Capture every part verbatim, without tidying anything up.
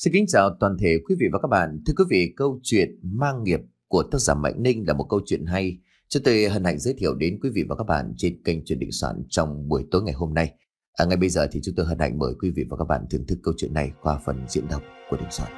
Xin kính chào toàn thể quý vị và các bạn. Thưa quý vị, câu chuyện Mang nghiệp của tác giả Mạnh Ninh là một câu chuyện hay. Chúng tôi hân hạnh giới thiệu đến quý vị và các bạn trên kênh Chuyện Định Soạn trong buổi tối ngày hôm nay. À, ngay bây giờ thì chúng tôi hân hạnh mời quý vị và các bạn thưởng thức câu chuyện này qua phần diễn đọc của Định Soạn.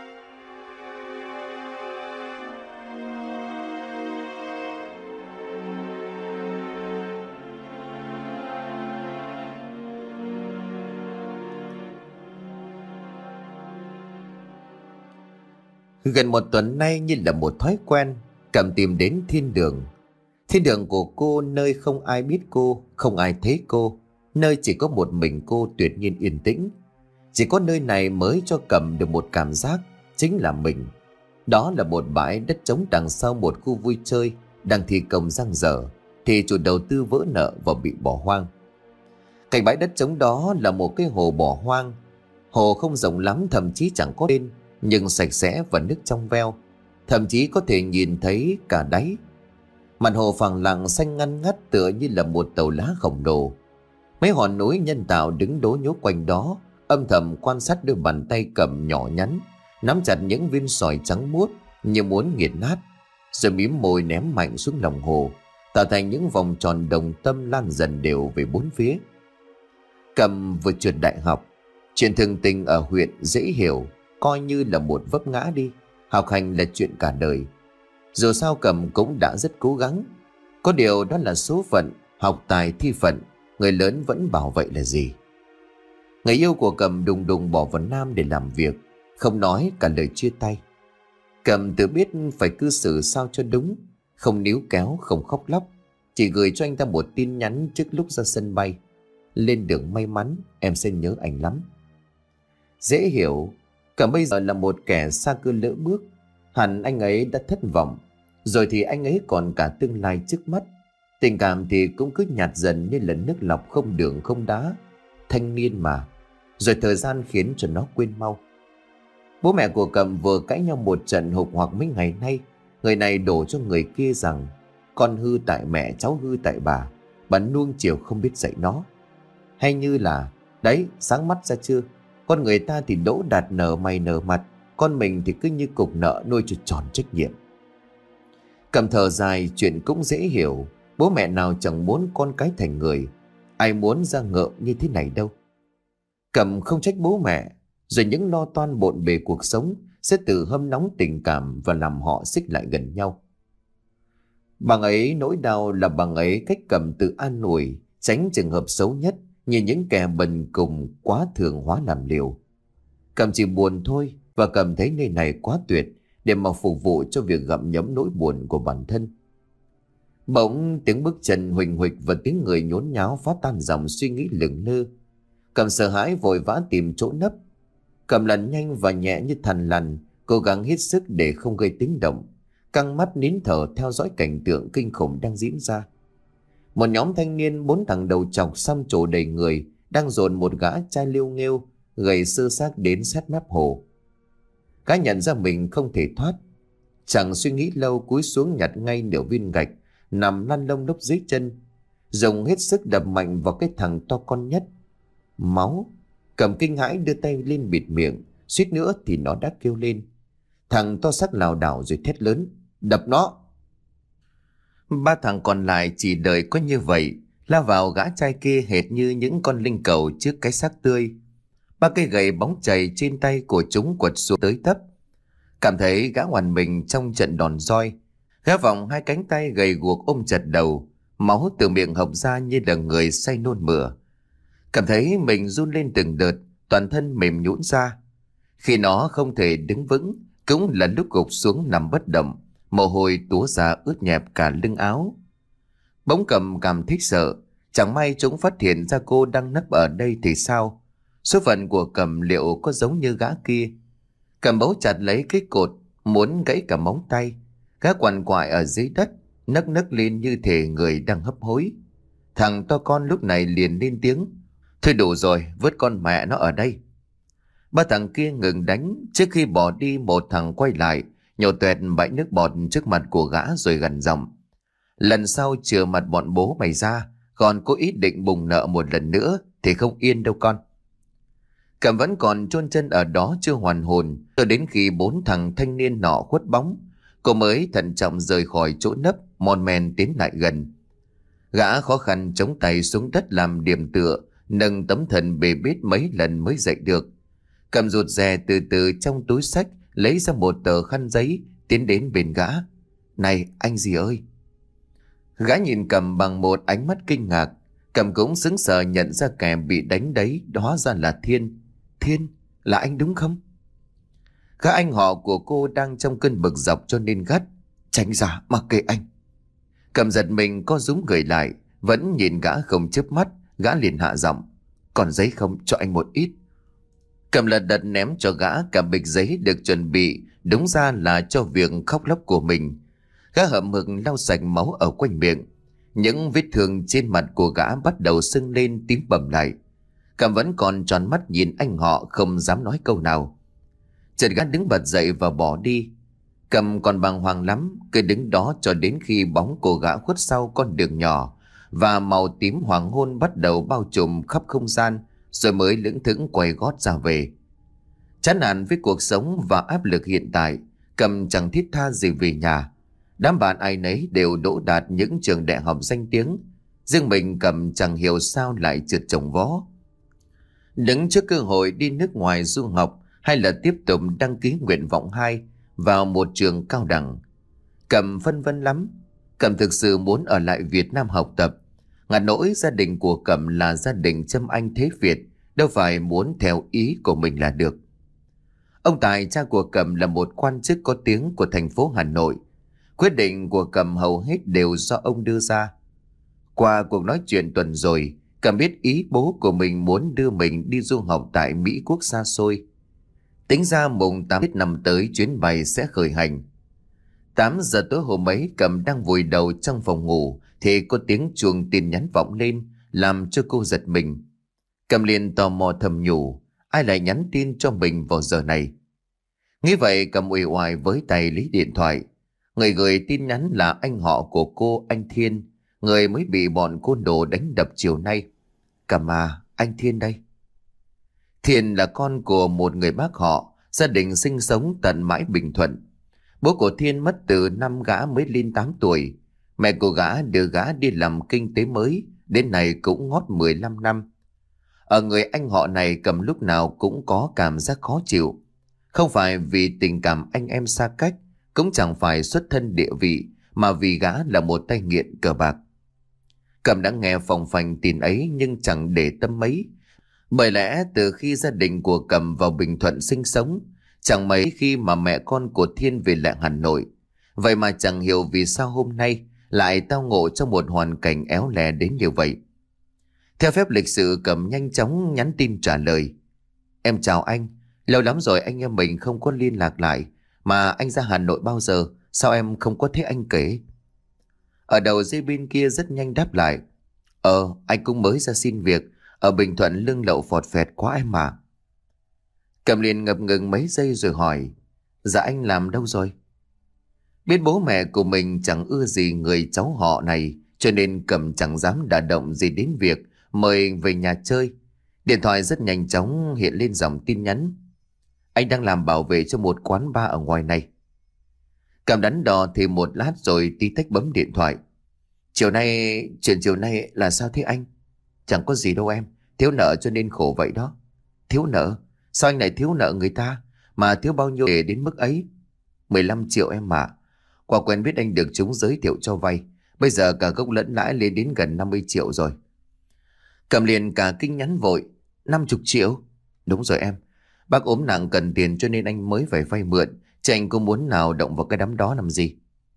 Gần một tuần nay như là một thói quen, Cẩm tìm đến thiên đường. Thiên đường của cô, nơi không ai biết cô, không ai thấy cô, nơi chỉ có một mình cô tuyệt nhiên yên tĩnh. Chỉ có nơi này mới cho Cẩm được một cảm giác, chính là mình. Đó là một bãi đất trống đằng sau một khu vui chơi đang thi công dang dở, thì chủ đầu tư vỡ nợ và bị bỏ hoang. Cạnh bãi đất trống đó là một cái hồ bỏ hoang. Hồ không rộng lắm, thậm chí chẳng có tên, nhưng sạch sẽ và nước trong veo, thậm chí có thể nhìn thấy cả đáy. Mặt hồ phẳng lặng xanh ngăn ngắt tựa như là một tàu lá khổng lồ. Mấy hòn núi nhân tạo đứng đố nhố quanh đó, âm thầm quan sát đôi bàn tay Cẩm nhỏ nhắn, nắm chặt những viên sỏi trắng muốt như muốn nghiền nát, rồi mím môi ném mạnh xuống lòng hồ, tạo thành những vòng tròn đồng tâm lan dần đều về bốn phía. Cẩm vừa trượt đại học, chuyện thường tình ở huyện dễ hiểu, coi như là một vấp ngã đi. Học hành là chuyện cả đời. Dù sao Cẩm cũng đã rất cố gắng. Có điều đó là số phận, học tài thi phận, người lớn vẫn bảo vậy là gì. Người yêu của Cẩm đùng đùng bỏ vào Nam để làm việc, không nói cả lời chia tay. Cẩm tự biết phải cư xử sao cho đúng, không níu kéo, không khóc lóc, chỉ gửi cho anh ta một tin nhắn trước lúc ra sân bay: lên đường may mắn, em sẽ nhớ anh lắm. Dễ hiểu, Cẩm bây giờ là một kẻ xa cơ lỡ bước. Hẳn anh ấy đã thất vọng, rồi thì anh ấy còn cả tương lai trước mắt. Tình cảm thì cũng cứ nhạt dần như là nước lọc không đường không đá. Thanh niên mà, rồi thời gian khiến cho nó quên mau. Bố mẹ của Cẩm vừa cãi nhau một trận hục hoặc mấy ngày nay. Người này đổ cho người kia rằng con hư tại mẹ, cháu hư tại bà. Bà nuông chiều không biết dạy nó. Hay như là đấy, sáng mắt ra chưa, con người ta thì đỗ đạt nở mày nở mặt, con mình thì cứ như cục nợ nuôi cho tròn trách nhiệm. Cẩm thở dài, chuyện cũng dễ hiểu. Bố mẹ nào chẳng muốn con cái thành người, ai muốn ra ngợm như thế này đâu. Cẩm không trách bố mẹ, rồi những lo toan bộn bề cuộc sống sẽ tự hâm nóng tình cảm và làm họ xích lại gần nhau. Bằng ấy nỗi đau là bằng ấy cách Cẩm tự an ủi, tránh trường hợp xấu nhất, như những kẻ bần cùng quá thường hóa làm liều. Cẩm chỉ buồn thôi, và Cẩm thấy nơi này quá tuyệt để mà phục vụ cho việc gặm nhấm nỗi buồn của bản thân. Bỗng tiếng bước chân huỳnh huỵch và tiếng người nhốn nháo phá tan dòng suy nghĩ lửng lơ. Cẩm sợ hãi vội vã tìm chỗ nấp. Cẩm lăn nhanh và nhẹ như thằn lằn, cố gắng hết sức để không gây tiếng động, căng mắt nín thở theo dõi cảnh tượng kinh khủng đang diễn ra. Một nhóm thanh niên bốn thằng đầu chọc xăm trổ đầy người đang dồn một gã trai liêu nghêu gầy sơ xác đến sát mép hồ. Gã nhận ra mình không thể thoát, chẳng suy nghĩ lâu cúi xuống nhặt ngay nửa viên gạch nằm lăn lông lốc dưới chân, dùng hết sức đập mạnh vào cái thằng to con nhất. Máu! Cẩm kinh hãi đưa tay lên bịt miệng, suýt nữa thì nó đã kêu lên. Thằng to xác lảo đảo rồi thét lớn: đập nó! Ba thằng còn lại chỉ đợi có như vậy, lao vào gã trai kia hệt như những con linh cầu trước cái xác tươi. Ba cây gậy bóng chảy trên tay của chúng quật xuống tới tấp. Cảm thấy gã hoàn mình trong trận đòn roi, gã vòng hai cánh tay gầy guộc ôm chặt đầu, máu từ miệng hộc ra như là người say nôn mửa. Cảm thấy mình run lên từng đợt, toàn thân mềm nhũn ra. Khi nó không thể đứng vững, cũng là lúc gục xuống nằm bất động, mồ hôi túa ra ướt nhẹp cả lưng áo. Bỗng Cẩm cảm thấy sợ, chẳng may chúng phát hiện ra cô đang nấp ở đây thì sao? Số phận của Cẩm liệu có giống như gã kia? Cẩm bấu chặt lấy cái cột, muốn gãy cả móng tay. Gã quằn quại ở dưới đất, nấc nấc lên như thể người đang hấp hối. Thằng to con lúc này liền lên tiếng: thôi đủ rồi, vứt con mẹ nó ở đây. Ba thằng kia ngừng đánh. Trước khi bỏ đi, một thằng quay lại nhổ toẹt bãi nước bọt trước mặt của gã rồi gằn giọng: lần sau chừa mặt bọn bố mày ra, còn có ý định bùng nợ một lần nữa thì không yên đâu con. Cẩm vẫn còn chôn chân ở đó chưa hoàn hồn, cho đến khi bốn thằng thanh niên nọ khuất bóng, cô mới thận trọng rời khỏi chỗ nấp, mon men tiến lại gần. Gã khó khăn chống tay xuống đất làm điểm tựa, nâng tấm thần bề bết mấy lần mới dậy được. Cẩm rụt rè từ từ trong túi xách lấy ra một tờ khăn giấy, tiến đến bên gã. Này anh gì ơi! Gã nhìn Cẩm bằng một ánh mắt kinh ngạc. Cẩm cũng sững sờ nhận ra kẻ bị đánh đấy đó ra là Thiên. Thiên, là anh đúng không? Gã anh họ của cô đang trong cơn bực dọc cho nên gắt. Tránh ra, mặc kệ anh. Cẩm giật mình co rúm người lại, vẫn nhìn gã không chớp mắt. Gã liền hạ giọng. Còn giấy không, cho anh một ít. Cẩm lật đật ném cho gã cả bịch giấy được chuẩn bị, đúng ra là cho việc khóc lóc của mình. Gã hậm hực lau sạch máu ở quanh miệng. Những vết thương trên mặt của gã bắt đầu sưng lên tím bầm lại. Cẩm vẫn còn tròn mắt nhìn anh họ, không dám nói câu nào. Chợt gã đứng bật dậy và bỏ đi. Cẩm còn bàng hoàng lắm, cứ đứng đó cho đến khi bóng của gã khuất sau con đường nhỏ và màu tím hoàng hôn bắt đầu bao trùm khắp không gian, rồi mới lững thững quay gót ra về. Chán nản với cuộc sống và áp lực hiện tại, Cẩm chẳng thiết tha gì về nhà. Đám bạn ai nấy đều đỗ đạt những trường đại học danh tiếng, riêng mình Cẩm chẳng hiểu sao lại trượt chồng vó. Đứng trước cơ hội đi nước ngoài du học hay là tiếp tục đăng ký nguyện vọng hai vào một trường cao đẳng, Cẩm phân vân lắm. Cẩm thực sự muốn ở lại Việt Nam học tập. Ngặt nỗi gia đình của Cẩm là gia đình châm anh thế Việt, đâu phải muốn theo ý của mình là được. Ông Tài, cha của Cẩm, là một quan chức có tiếng của thành phố Hà Nội. Quyết định của Cẩm hầu hết đều do ông đưa ra. Qua cuộc nói chuyện tuần rồi, Cẩm biết ý bố của mình muốn đưa mình đi du học tại Mỹ Quốc xa xôi. Tính ra mùng tám Tết năm tới chuyến bay sẽ khởi hành. Tám giờ tối hôm ấy, Cẩm đang vùi đầu trong phòng ngủ thì có tiếng chuông tin nhắn vọng lên, làm cho cô giật mình. Cẩm liền tò mò thầm nhủ, ai lại nhắn tin cho mình vào giờ này? Nghĩ vậy, Cẩm uể oải với tay lấy điện thoại. Người gửi tin nhắn là anh họ của cô, anh Thiên, người mới bị bọn côn đồ đánh đập chiều nay. Cẩm à, anh Thiên đây. Thiên là con của một người bác họ, gia đình sinh sống tận mãi Bình Thuận. Bố của Thiên mất từ năm gã mới lên tám tuổi. Mẹ của gã đưa gã đi làm kinh tế mới, đến nay cũng ngót mười lăm năm. Ở người anh họ này, Cẩm lúc nào cũng có cảm giác khó chịu. Không phải vì tình cảm anh em xa cách, cũng chẳng phải xuất thân địa vị, mà vì gã là một tay nghiện cờ bạc. Cẩm đã nghe phòng phành tin ấy nhưng chẳng để tâm mấy. Bởi lẽ từ khi gia đình của Cẩm vào Bình Thuận sinh sống, chẳng mấy khi mà mẹ con của Thiên về lại Hà Nội. Vậy mà chẳng hiểu vì sao hôm nay lại tao ngộ trong một hoàn cảnh éo le đến như vậy. Theo phép lịch sự, Cẩm nhanh chóng nhắn tin trả lời. Em chào anh, lâu lắm rồi anh em mình không có liên lạc lại. Mà anh ra Hà Nội bao giờ, sao em không có thấy anh kể? Ở đầu dây bên kia rất nhanh đáp lại. Ờ, anh cũng mới ra xin việc, ở Bình Thuận lương lậu phọt phẹt quá em mà. Cẩm liền ngập ngừng mấy giây rồi hỏi. Dạ anh làm đâu rồi? Biết bố mẹ của mình chẳng ưa gì người cháu họ này, cho nên Cẩm chẳng dám đả động gì đến việc mời về nhà chơi. Điện thoại rất nhanh chóng hiện lên dòng tin nhắn. Anh đang làm bảo vệ cho một quán bar ở ngoài này. Cẩm đắn đo thì một lát rồi tí tách bấm điện thoại. Chiều nay, chuyện chiều nay là sao thế anh? Chẳng có gì đâu em, thiếu nợ cho nên khổ vậy đó. Thiếu nợ? Sao anh lại thiếu nợ người ta? Mà thiếu bao nhiêu để đến mức ấy? mười lăm triệu em mà. Qua quen biết anh được chúng giới thiệu cho vay. Bây giờ cả gốc lẫn lãi lên đến gần năm mươi triệu rồi. Cẩm liền cả kinh nhắn vội. năm mươi triệu? Đúng rồi em. Bác ốm nặng cần tiền cho nên anh mới phải vay mượn. Chứ anh có muốn nào động vào cái đám đó làm gì?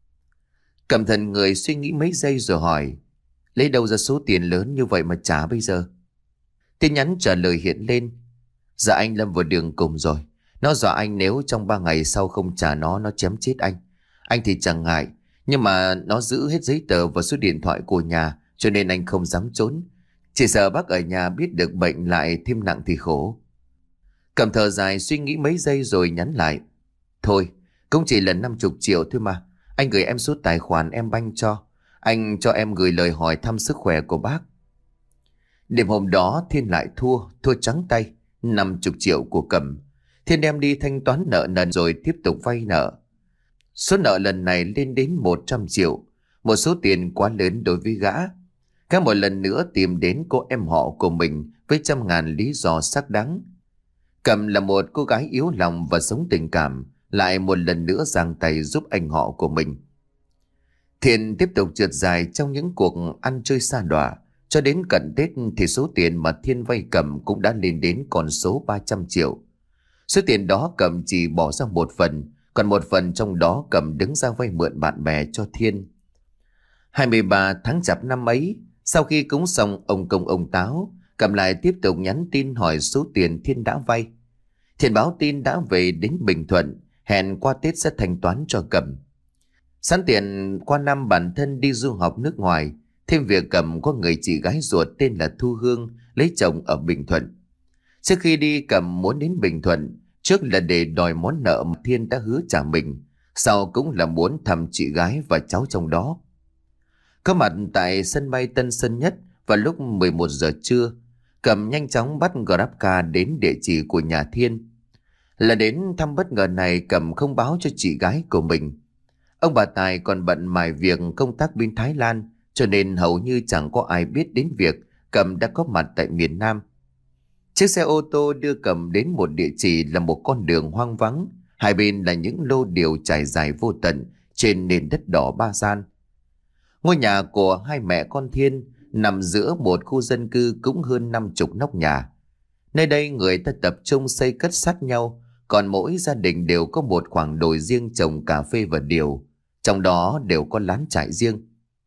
Cẩm thần người suy nghĩ mấy giây rồi hỏi. Lấy đâu ra số tiền lớn như vậy mà trả bây giờ? Tin nhắn trả lời hiện lên. Dạ anh lâm vào đường cùng rồi. Nó dọa anh nếu trong ba ngày sau không trả nó, nó chém chết anh. Anh thì chẳng ngại, nhưng mà nó giữ hết giấy tờ và số điện thoại của nhà, cho nên anh không dám trốn. Chỉ sợ bác ở nhà biết được bệnh lại thêm nặng thì khổ. Cẩm thở dài suy nghĩ mấy giây rồi nhắn lại. Thôi, cũng chỉ là năm mươi triệu thôi mà. Anh gửi em số tài khoản em banh cho. Anh cho em gửi lời hỏi thăm sức khỏe của bác. Đêm hôm đó Thiên lại thua, thua trắng tay. năm chục triệu của Cẩm. Thiên đem đi thanh toán nợ nần rồi tiếp tục vay nợ. Số nợ lần này lên đến một trăm triệu, một số tiền quá lớn đối với gã. Gã một lần nữa tìm đến cô em họ của mình với trăm ngàn lý do xác đáng. Cẩm là một cô gái yếu lòng và sống tình cảm, lại một lần nữa giang tay giúp anh họ của mình. Thiên tiếp tục trượt dài trong những cuộc ăn chơi xa đọa. Cho đến cận Tết thì số tiền mà Thiên vay Cẩm cũng đã lên đến con số ba trăm triệu. Số tiền đó Cẩm chỉ bỏ ra một phần, còn một phần trong đó Cẩm đứng ra vay mượn bạn bè cho Thiên. hai mươi ba tháng Chạp năm ấy, sau khi cúng xong ông công ông táo, Cẩm lại tiếp tục nhắn tin hỏi số tiền Thiên đã vay. Thiên báo tin đã về đến Bình Thuận, hẹn qua Tết sẽ thanh toán cho Cẩm. Sẵn tiền qua năm bản thân đi du học nước ngoài, thêm việc Cẩm có người chị gái ruột tên là Thu Hương lấy chồng ở Bình Thuận. Trước khi đi, Cẩm muốn đến Bình Thuận, trước là để đòi món nợ mà Thiên đã hứa trả mình, sau cũng là muốn thăm chị gái và cháu trong đó. Có mặt tại sân bay Tân Sơn Nhất vào lúc mười một giờ trưa, Cẩm nhanh chóng bắt GrabCar đến địa chỉ của nhà Thiên. Là đến thăm bất ngờ này, Cẩm không báo cho chị gái của mình. Ông bà Tài còn bận mải việc công tác bên Thái Lan, cho nên hầu như chẳng có ai biết đến việc Cẩm đã có mặt tại miền Nam. Chiếc xe ô tô đưa Cẩm đến một địa chỉ là một con đường hoang vắng, hai bên là những lô điều trải dài vô tận trên nền đất đỏ ba gian. Ngôi nhà của hai mẹ con Thiên nằm giữa một khu dân cư cũng hơn năm chục nóc nhà. Nơi đây người ta tập trung xây cất sát nhau, còn mỗi gia đình đều có một khoảng đồi riêng trồng cà phê và điều, trong đó đều có lán trại riêng.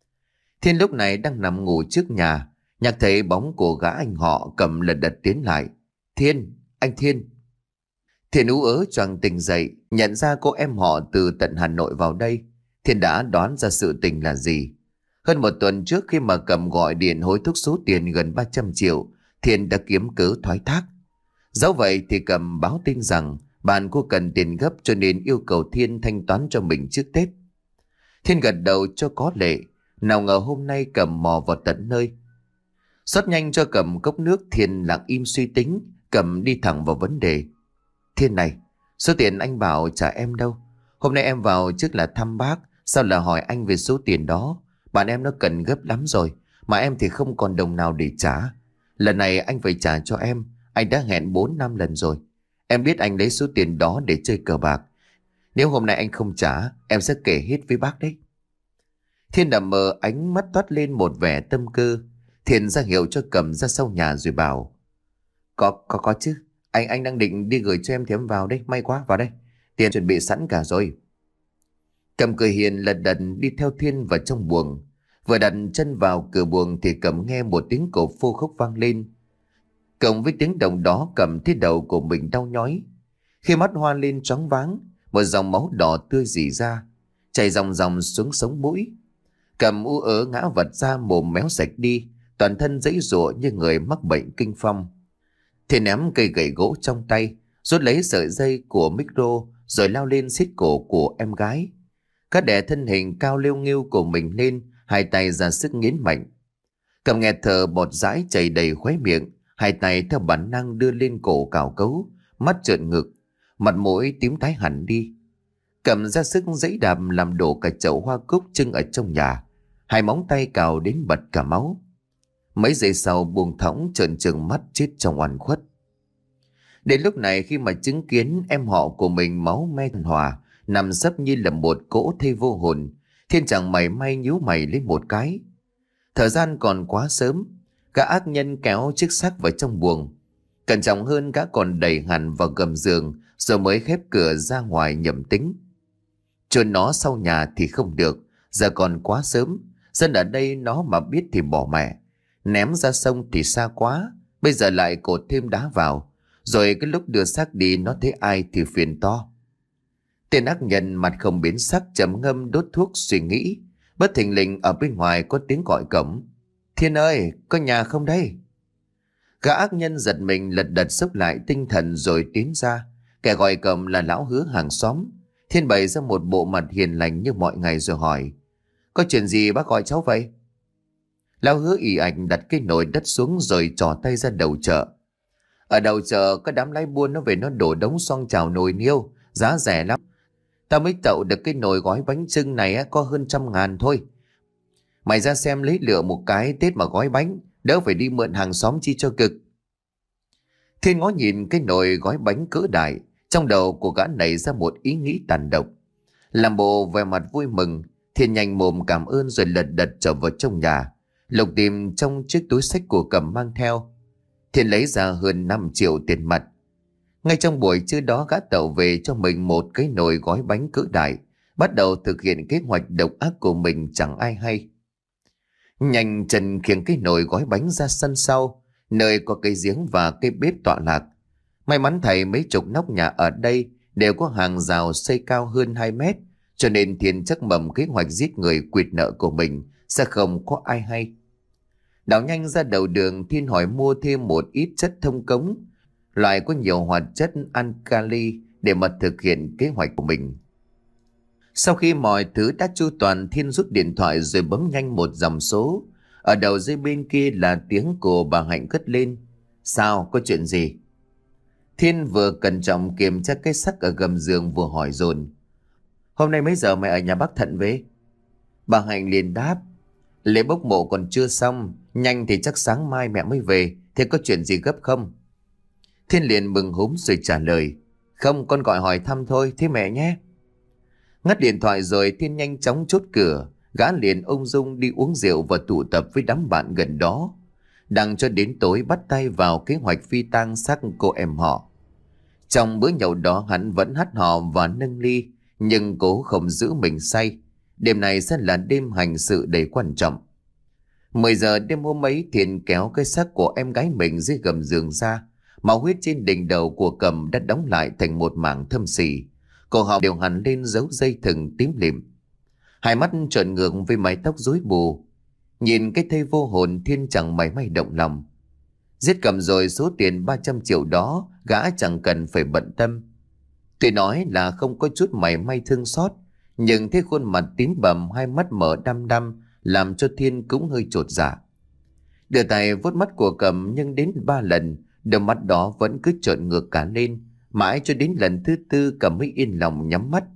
Thiên lúc này đang nằm ngủ trước nhà, nhạc thấy bóng của gã anh họ, Cẩm lật đật tiến lại. Thiên, anh Thiên. Thiên ú ớ choàng tỉnh dậy, nhận ra cô em họ từ tận Hà Nội vào đây. Thiên đã đoán ra sự tình là gì. Hơn một tuần trước khi mà Cẩm gọi điện hối thúc số tiền gần ba trăm triệu, Thiên đã kiếm cớ thoái thác. Dẫu vậy thì Cẩm báo tin rằng bạn cô cần tiền gấp, cho nên yêu cầu Thiên thanh toán cho mình trước Tết. Thiên gật đầu cho có lệ. Nào ngờ hôm nay Cẩm mò vào tận nơi. Xót nhanh cho Cẩm cốc nước, Thiên lặng im suy tính. Cẩm đi thẳng vào vấn đề. Thiên này, số tiền anh bảo trả em đâu? Hôm nay em vào trước là thăm bác, sao là hỏi anh về số tiền đó? Bạn em nó cần gấp lắm rồi, mà em thì không còn đồng nào để trả. Lần này anh phải trả cho em, anh đã hẹn bốn năm lần rồi. Em biết anh lấy số tiền đó để chơi cờ bạc. Nếu hôm nay anh không trả, em sẽ kể hết với bác đấy. Thiên nằm mờ, ánh mắt toát lên một vẻ tâm cơ. Thiên ra hiệu cho Cẩm ra sau nhà rồi bảo. Có, có, có chứ. Anh anh đang định đi gửi cho em thì em vào đây. May quá, vào đây. Tiền chuẩn bị sẵn cả rồi. Cẩm cười hiền lật đật đi theo Thiên vào trong buồng. Vừa đặt chân vào cửa buồng thì Cẩm nghe một tiếng cổ phô khốc vang lên. Cộng với tiếng động đó, Cẩm thấy đầu của mình đau nhói. Khi mắt hoa lên choáng váng, một dòng máu đỏ tươi rỉ ra, chảy ròng ròng xuống sống mũi. Cẩm u ớ ngã vật ra, mồm méo sạch đi, toàn thân giãy giụa như người mắc bệnh kinh phong. Thiên ném cây gậy gỗ trong tay, rút lấy sợi dây của micro rồi lao lên xiết cổ của em gái. Các đè thân hình cao liêu nghiêu của mình lên, hai tay ra sức nghiến mạnh. Cẩm nghẹt thở, bọt dãi chảy đầy khóe miệng, hai tay theo bản năng đưa lên cổ cào cấu, mắt trợn ngực, mặt mũi tím tái hẳn đi. Cẩm ra sức giãy đạp làm đổ cả chậu hoa cúc trưng ở trong nhà, hai móng tay cào đến bật cả máu. Mấy giây sau buông thõng trợn trừng mắt chết trong oan khuất. Đến lúc này khi mà chứng kiến em họ của mình máu me hòa, nằm sấp như là một cỗ thây vô hồn, Thiên chẳng mảy may nhíu mày lấy một cái. Thời gian còn quá sớm, gã ác nhân kéo chiếc xác vào trong buồng. Cẩn trọng hơn, gã còn đẩy hẳn vào gầm giường rồi mới khép cửa ra ngoài nhẩm tính. Chôn nó sau nhà thì không được, giờ còn quá sớm, dân ở đây nó mà biết thì bỏ mẹ. Ném ra sông thì xa quá, bây giờ lại cột thêm đá vào, rồi cái lúc đưa xác đi nó thấy ai thì phiền to. Tên ác nhân mặt không biến sắc, trầm ngâm đốt thuốc suy nghĩ. Bất thình lình ở bên ngoài có tiếng gọi cổng. Thiên ơi, có nhà không đây? Gã ác nhân giật mình lật đật xốc lại tinh thần rồi tiến ra. Kẻ gọi cổng là lão Hứa hàng xóm. Thiên bày ra một bộ mặt hiền lành như mọi ngày rồi hỏi. Có chuyện gì bác gọi cháu vậy? Lão Hứa ì ạch đặt cái nồi đất xuống rồi trỏ tay ra đầu chợ. Ở đầu chợ có đám lái buôn nó về nó đổ đống xoong chảo nồi niêu, giá rẻ lắm. Tao mới tậu được cái nồi gói bánh chưng này á, có hơn trăm ngàn thôi. Mày ra xem lấy lựa một cái Tết mà gói bánh, đỡ phải đi mượn hàng xóm chi cho cực. Thiên ngó nhìn cái nồi gói bánh cỡ đại, trong đầu của gã nảy ra một ý nghĩ tàn độc. Làm bộ vẻ mặt vui mừng, Thiên nhanh mồm cảm ơn rồi lật đật trở vào trong nhà, lục tìm trong chiếc túi xách của Cẩm mang theo. Thiên lấy ra hơn năm triệu tiền mặt. Ngay trong buổi trưa đó, gã tậu về cho mình một cái nồi gói bánh cỡ đại, bắt đầu thực hiện kế hoạch độc ác của mình chẳng ai hay. Nhanh chân khiêng cái nồi gói bánh ra sân sau, nơi có cây giếng và cây bếp tọa lạc. May mắn thầy mấy chục nóc nhà ở đây đều có hàng rào xây cao hơn hai mét, cho nên Thiên chắc mầm kế hoạch giết người quỵt nợ của mình sẽ không có ai hay. Đảo nhanh ra đầu đường, Thiên hỏi mua thêm một ít chất thông cống, loại có nhiều hoạt chất alkali để mà thực hiện kế hoạch của mình. Sau khi mọi thứ đã chu toàn, Thiên rút điện thoại rồi bấm nhanh một dòng số. Ở đầu dây bên kia là tiếng của bà Hạnh cất lên. Sao, có chuyện gì? Thiên vừa cẩn trọng kiểm tra cái xác ở gầm giường vừa hỏi dồn. Hôm nay mấy giờ mày ở nhà bác Thận về? Bà Hạnh liền đáp. Lễ bốc mộ còn chưa xong, nhanh thì chắc sáng mai mẹ mới về. Thế có chuyện gì gấp không? Thiên liền mừng húm rồi trả lời. Không, con gọi hỏi thăm thôi, thế mẹ nhé. Ngắt điện thoại rồi Thiên nhanh chóng chốt cửa. Gã liền ung dung đi uống rượu và tụ tập với đám bạn gần đó. Đằng cho đến tối bắt tay vào kế hoạch phi tang xác cô em họ. Trong bữa nhậu đó hắn vẫn hát hò và nâng ly, nhưng cố không giữ mình say. Đêm này sẽ là đêm hành sự đầy quan trọng. Mười giờ đêm hôm ấy, Thiên kéo cái xác của em gái mình dưới gầm giường ra. Máu huyết trên đỉnh đầu của Cầm đã đóng lại thành một mảng thâm sỉ. Cổ họng đều hằn lên dấu dây thừng tím lịm. Hai mắt trợn ngược với mái tóc rối bù. Nhìn cái thây vô hồn, Thiên chẳng mảy may động lòng. Giết Cầm rồi số tiền ba trăm triệu đó gã chẳng cần phải bận tâm. Tuy nói là không có chút mảy may thương xót, nhưng thấy khuôn mặt tím bầm, hai mắt mở đăm đăm làm cho Thiên cũng hơi chột dạ. Đưa tay vuốt mắt của Cầm nhưng đến ba lần, đôi mắt đó vẫn cứ trợn ngược cả lên. Mãi cho đến lần thứ tư Cầm mới yên lòng nhắm mắt.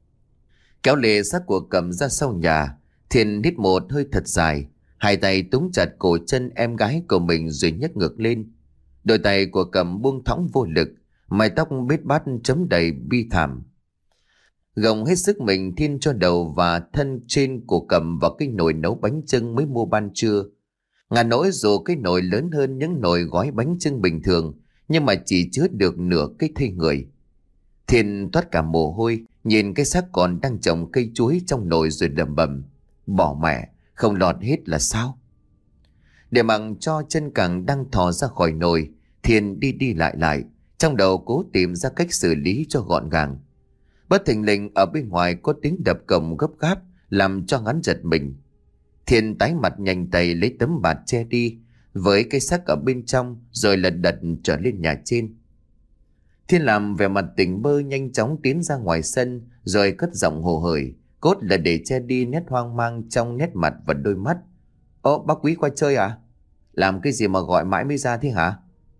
Kéo lê xác của Cầm ra sau nhà, Thiên hít một hơi thật dài, hai tay túm chặt cổ chân em gái của mình rồi nhấc ngược lên. Đôi tay của Cầm buông thõng vô lực, mái tóc bết bát chấm đầy bi thảm. Gồng hết sức mình, Thiên cho đầu và thân trên của Cầm vào cái nồi nấu bánh chưng mới mua ban trưa. Ngà nỗi dù cái nồi lớn hơn những nồi gói bánh chưng bình thường, nhưng mà chỉ chứa được nửa cái thây người. Thiên toát cả mồ hôi, nhìn cái xác còn đang trồng cây chuối trong nồi rồi lẩm bẩm. Bỏ mẹ, không lọt hết là sao? Để mặc cho chân càng đang thò ra khỏi nồi, Thiên đi đi lại lại, trong đầu cố tìm ra cách xử lý cho gọn gàng. Bất thình lình ở bên ngoài có tiếng đập cổng gấp gáp, làm cho hắn giật mình. Thiên tái mặt nhanh tay lấy tấm bạt che đi với cái xác ở bên trong, rồi lật đật trở lên nhà trên. Thiên làm vẻ mặt tỉnh bơ, nhanh chóng tiến ra ngoài sân rồi cất giọng hồ hởi, cốt là để che đi nét hoang mang trong nét mặt và đôi mắt. Ồ, bác Quý qua chơi à? Làm cái gì mà gọi mãi mới ra thế hả?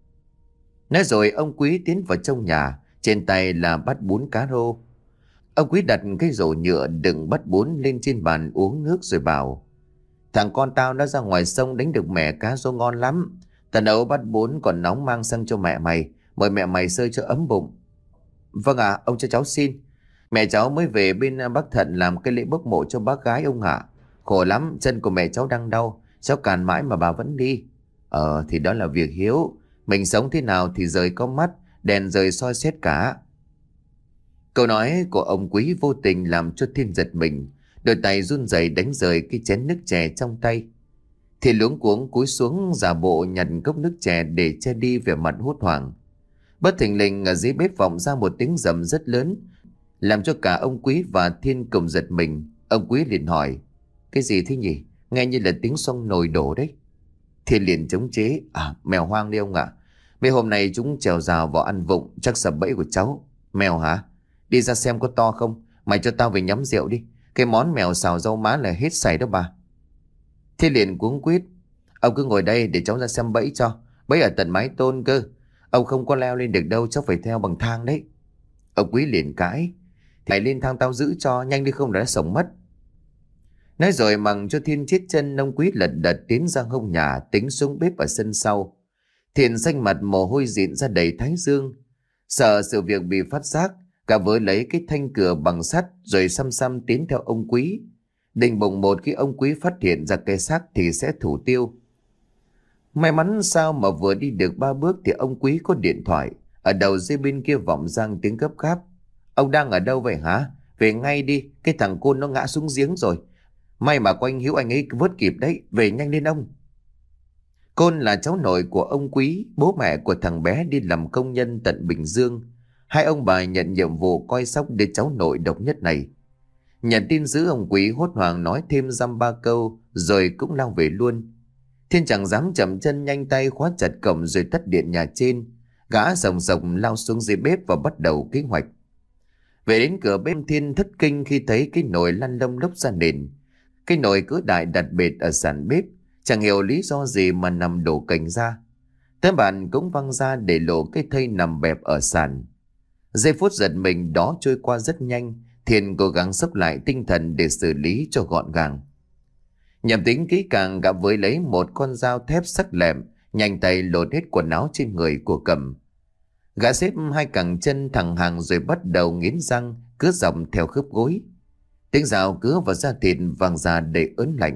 Nói rồi ông Quý tiến vào trong nhà, trên tay là bát bún cá rô. Ông Quý đặt cái rổ nhựa đựng bát bún lên trên bàn uống nước rồi bảo. Thằng con tao đã ra ngoài sông đánh được mẻ cá rô ngon lắm. Tao nấu bát bún còn nóng mang sang cho mẹ mày, mời mẹ mày sơi cho ấm bụng. Vâng ạ, à, ông cho cháu xin. Mẹ cháu mới về bên bác Thận làm cái lễ bốc mộ cho bác gái ông ạ. Khổ lắm, chân của mẹ cháu đang đau, cháu càn mãi mà bà vẫn đi. Ờ thì đó là việc hiếu, mình sống thế nào thì rời có mắt, đèn rời soi xét cả. Câu nói của ông Quý vô tình làm cho Thiên giật mình, đôi tay run rẩy đánh rời cái chén nước chè trong tay. Thì luống cuống cúi xuống giả bộ nhặt cốc nước chè để che đi vẻ mặt hốt hoảng. Bất thình lình ở dưới bếp vọng ra một tiếng rầm rất lớn, làm cho cả ông Quý và Thiên cùng giật mình. Ông Quý liền hỏi, cái gì thế nhỉ? Nghe như là tiếng xoong nồi đổ đấy. Thiên liền chống chế, à mèo hoang đi ông ạ. À. Mấy hôm nay chúng trèo rào vào ăn vụng, chắc sập bẫy của cháu. Mèo hả? Đi ra xem có to không? Mày cho tao về nhắm rượu đi. Cái món mèo xào rau má là hết sảy đó bà. Thiên liền cuống quýt, ông cứ ngồi đây để cháu ra xem bẫy cho. Bẫy ở tận mái tôn cơ. Ông không có leo lên được đâu, cháu phải theo bằng thang đấy. Ông Quý liền cãi. Mày lên thang tao giữ cho, nhanh đi không đã sống mất. Nói rồi mằng cho Thiên chết chân, ông Quý lật đật tiến ra hông nhà, tính xuống bếp ở sân sau. Thiên xanh mặt mồ hôi dịn ra đầy thái dương. Sợ sự việc bị phát giác, cả vớ lấy cái thanh cửa bằng sắt rồi xăm xăm tiến theo ông Quý. Định bụng một khi ông Quý phát hiện ra cái xác thì sẽ thủ tiêu. May mắn sao mà vừa đi được ba bước thì ông Quý có điện thoại. Ở đầu dây bên kia vọng sang tiếng gấp gáp. Ông đang ở đâu vậy hả? Về ngay đi, cái thằng Côn nó ngã xuống giếng rồi. May mà có anh Hiếu anh ấy vớt kịp đấy, về nhanh lên ông. Côn là cháu nội của ông Quý, bố mẹ của thằng bé đi làm công nhân tận Bình Dương. Hai ông bà nhận nhiệm vụ coi sóc đứa cháu nội độc nhất này. Nhận tin dữ, ông Quý hốt hoảng nói thêm dăm ba câu rồi cũng lao về luôn. Thiên chẳng dám chậm chân, nhanh tay khóa chặt cổng rồi tắt điện nhà trên. Gã sòng sòng lao xuống dưới bếp và bắt đầu kế hoạch. Về đến cửa bếp, Thiên thất kinh khi thấy cái nồi lăn lông lốc ra nền. Cái nồi cứ đại đặt bệt ở sàn bếp, chẳng hiểu lý do gì mà nằm đổ cành ra. Tấm bàn cũng văng ra để lộ cái thây nằm bẹp ở sàn. Giây phút giật mình đó trôi qua rất nhanh. Thiên cố gắng xốc lại tinh thần để xử lý cho gọn gàng. Nhằm tính kỹ càng, gã với lấy một con dao thép sắc lẹm, nhanh tay lột hết quần áo trên người của Cầm. Gã xếp hai cẳng chân thẳng hàng rồi bắt đầu nghiến răng, cứa dọc theo khớp gối. Tiếng dao cứa vào da thịt vàng da đầy ớn lạnh.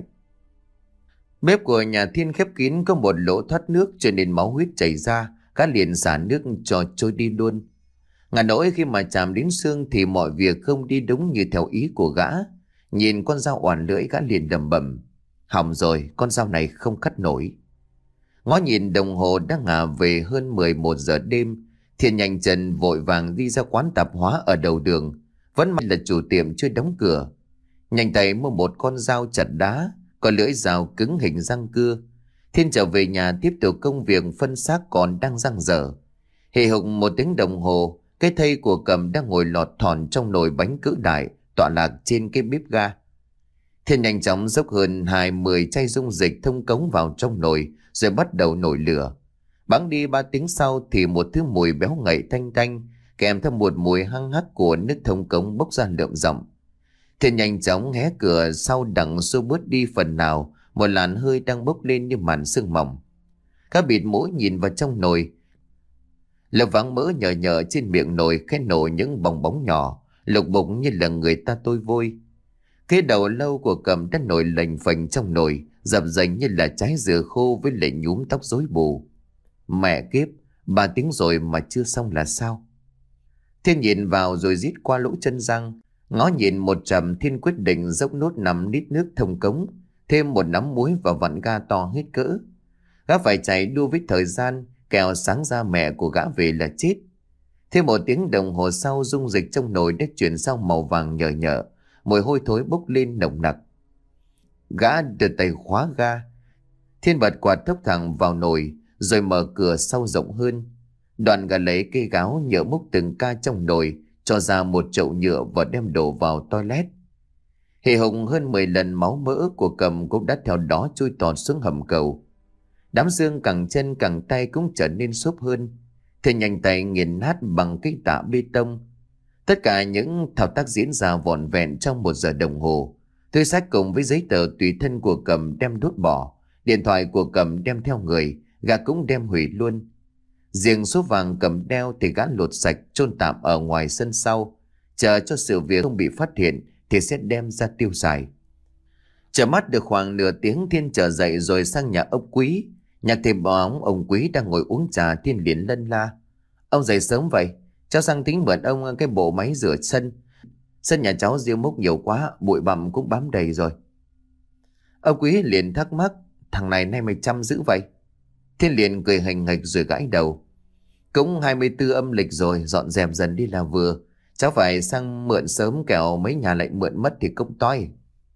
Bếp của nhà Thiên khép kín, có một lỗ thoát nước cho nên máu huyết chảy ra. Gã liền xả nước cho trôi đi luôn. Ngả nỗi khi mà chạm đến xương thì mọi việc không đi đúng như theo ý của gã. Nhìn con dao oằn lưỡi, gã liền lẩm bẩm: hỏng rồi, con dao này không cắt nổi. Ngó nhìn đồng hồ đã ngả về hơn mười một giờ đêm. Thiên nhanh chân vội vàng đi ra quán tạp hóa ở đầu đường. Vẫn may là chủ tiệm chưa đóng cửa. Nhanh tay mua một con dao chặt đá, có lưỡi dao cứng hình răng cưa. Thiên trở về nhà tiếp tục công việc phân xác còn đang dang dở. Hì hục một tiếng đồng hồ, cái thây của Cầm đang ngồi lọt thỏn trong nồi bánh cữ đại tọa lạc trên cái bếp ga. Thiên nhanh chóng dốc hơn hai mươi chai dung dịch thông cống vào trong nồi rồi bắt đầu nổi lửa. Bắn đi ba tiếng sau thì một thứ mùi béo ngậy thanh tanh kèm theo một mùi hăng hắc của nước thông cống bốc ra lượm rộng. Thiên nhanh chóng hé cửa sau đặng xua bớt đi phần nào một làn hơi đang bốc lên như màn sương mỏng. Các bịt mũi nhìn vào trong nồi. Lớp váng mỡ nhờ nhờ trên miệng nồi khẽ nổ những bong bóng nhỏ, lục bục như là người ta tôi vôi. Cái đầu lâu của Cầm đã nổi lềnh phềnh trong nồi, dập dềnh như là trái dừa khô với lại nhúm tóc rối bù. Mẹ kiếp, ba tiếng rồi mà chưa xong là sao? Thiên nhìn vào rồi rít qua lỗ chân răng. Ngó nhìn một trầm, Thiên quyết định dốc nốt năm lít nước thông cống, thêm một nắm muối và vặn ga to hết cỡ. Gã phải chạy đua với thời gian, kẻo sáng ra mẹ của gã về là chết. Thêm một tiếng đồng hồ sau, dung dịch trong nồi đã chuyển sang màu vàng nhờ nhợ, mùi hôi thối bốc lên nồng nặc. Gã đưa tay khóa ga. Thiên bật quạt thốc thẳng vào nồi rồi mở cửa sau rộng hơn. Đoạn gã lấy cây gáo nhựa múc từng ca trong nồi, cho ra một chậu nhựa và đem đổ vào toilet. Hì hùng hơn mười lần máu mỡ của Cầm cũng đã theo đó trôi tọt xuống hầm cầu. Đám xương cẳng chân cẳng tay cũng trở nên xốp hơn. Thiên nhanh tay nghiền nát bằng cái tạ bê tông. Tất cả những thao tác diễn ra vỏn vẹn trong một giờ đồng hồ. Túi xách cùng với giấy tờ tùy thân của Cầm đem đốt bỏ. Điện thoại của Cầm đem theo người, gã cũng đem hủy luôn. Riêng số vàng Cầm đeo thì gã lột sạch chôn tạm ở ngoài sân sau, chờ cho sự việc không bị phát hiện thì sẽ đem ra tiêu xài. Chờ mắt được khoảng nửa tiếng, Thiên trở dậy rồi sang nhà ông Quý. Nhạc thêm bóng ông Quý đang ngồi uống trà. Thiên liền lân la: ông dậy sớm vậy? Cháu sang tính mượn ông cái bộ máy rửa sân. Sân nhà cháu rêu mốc nhiều quá, bụi bặm cũng bám đầy rồi. Ông Quý liền thắc mắc: thằng này nay mày chăm dữ vậy? Thiên liền cười hành nghịch rồi gãi đầu: cũng hai mươi tư âm lịch rồi, dọn dẹp dần đi là vừa. Cháu phải sang mượn sớm kẻo mấy nhà lại mượn mất thì cũng toi.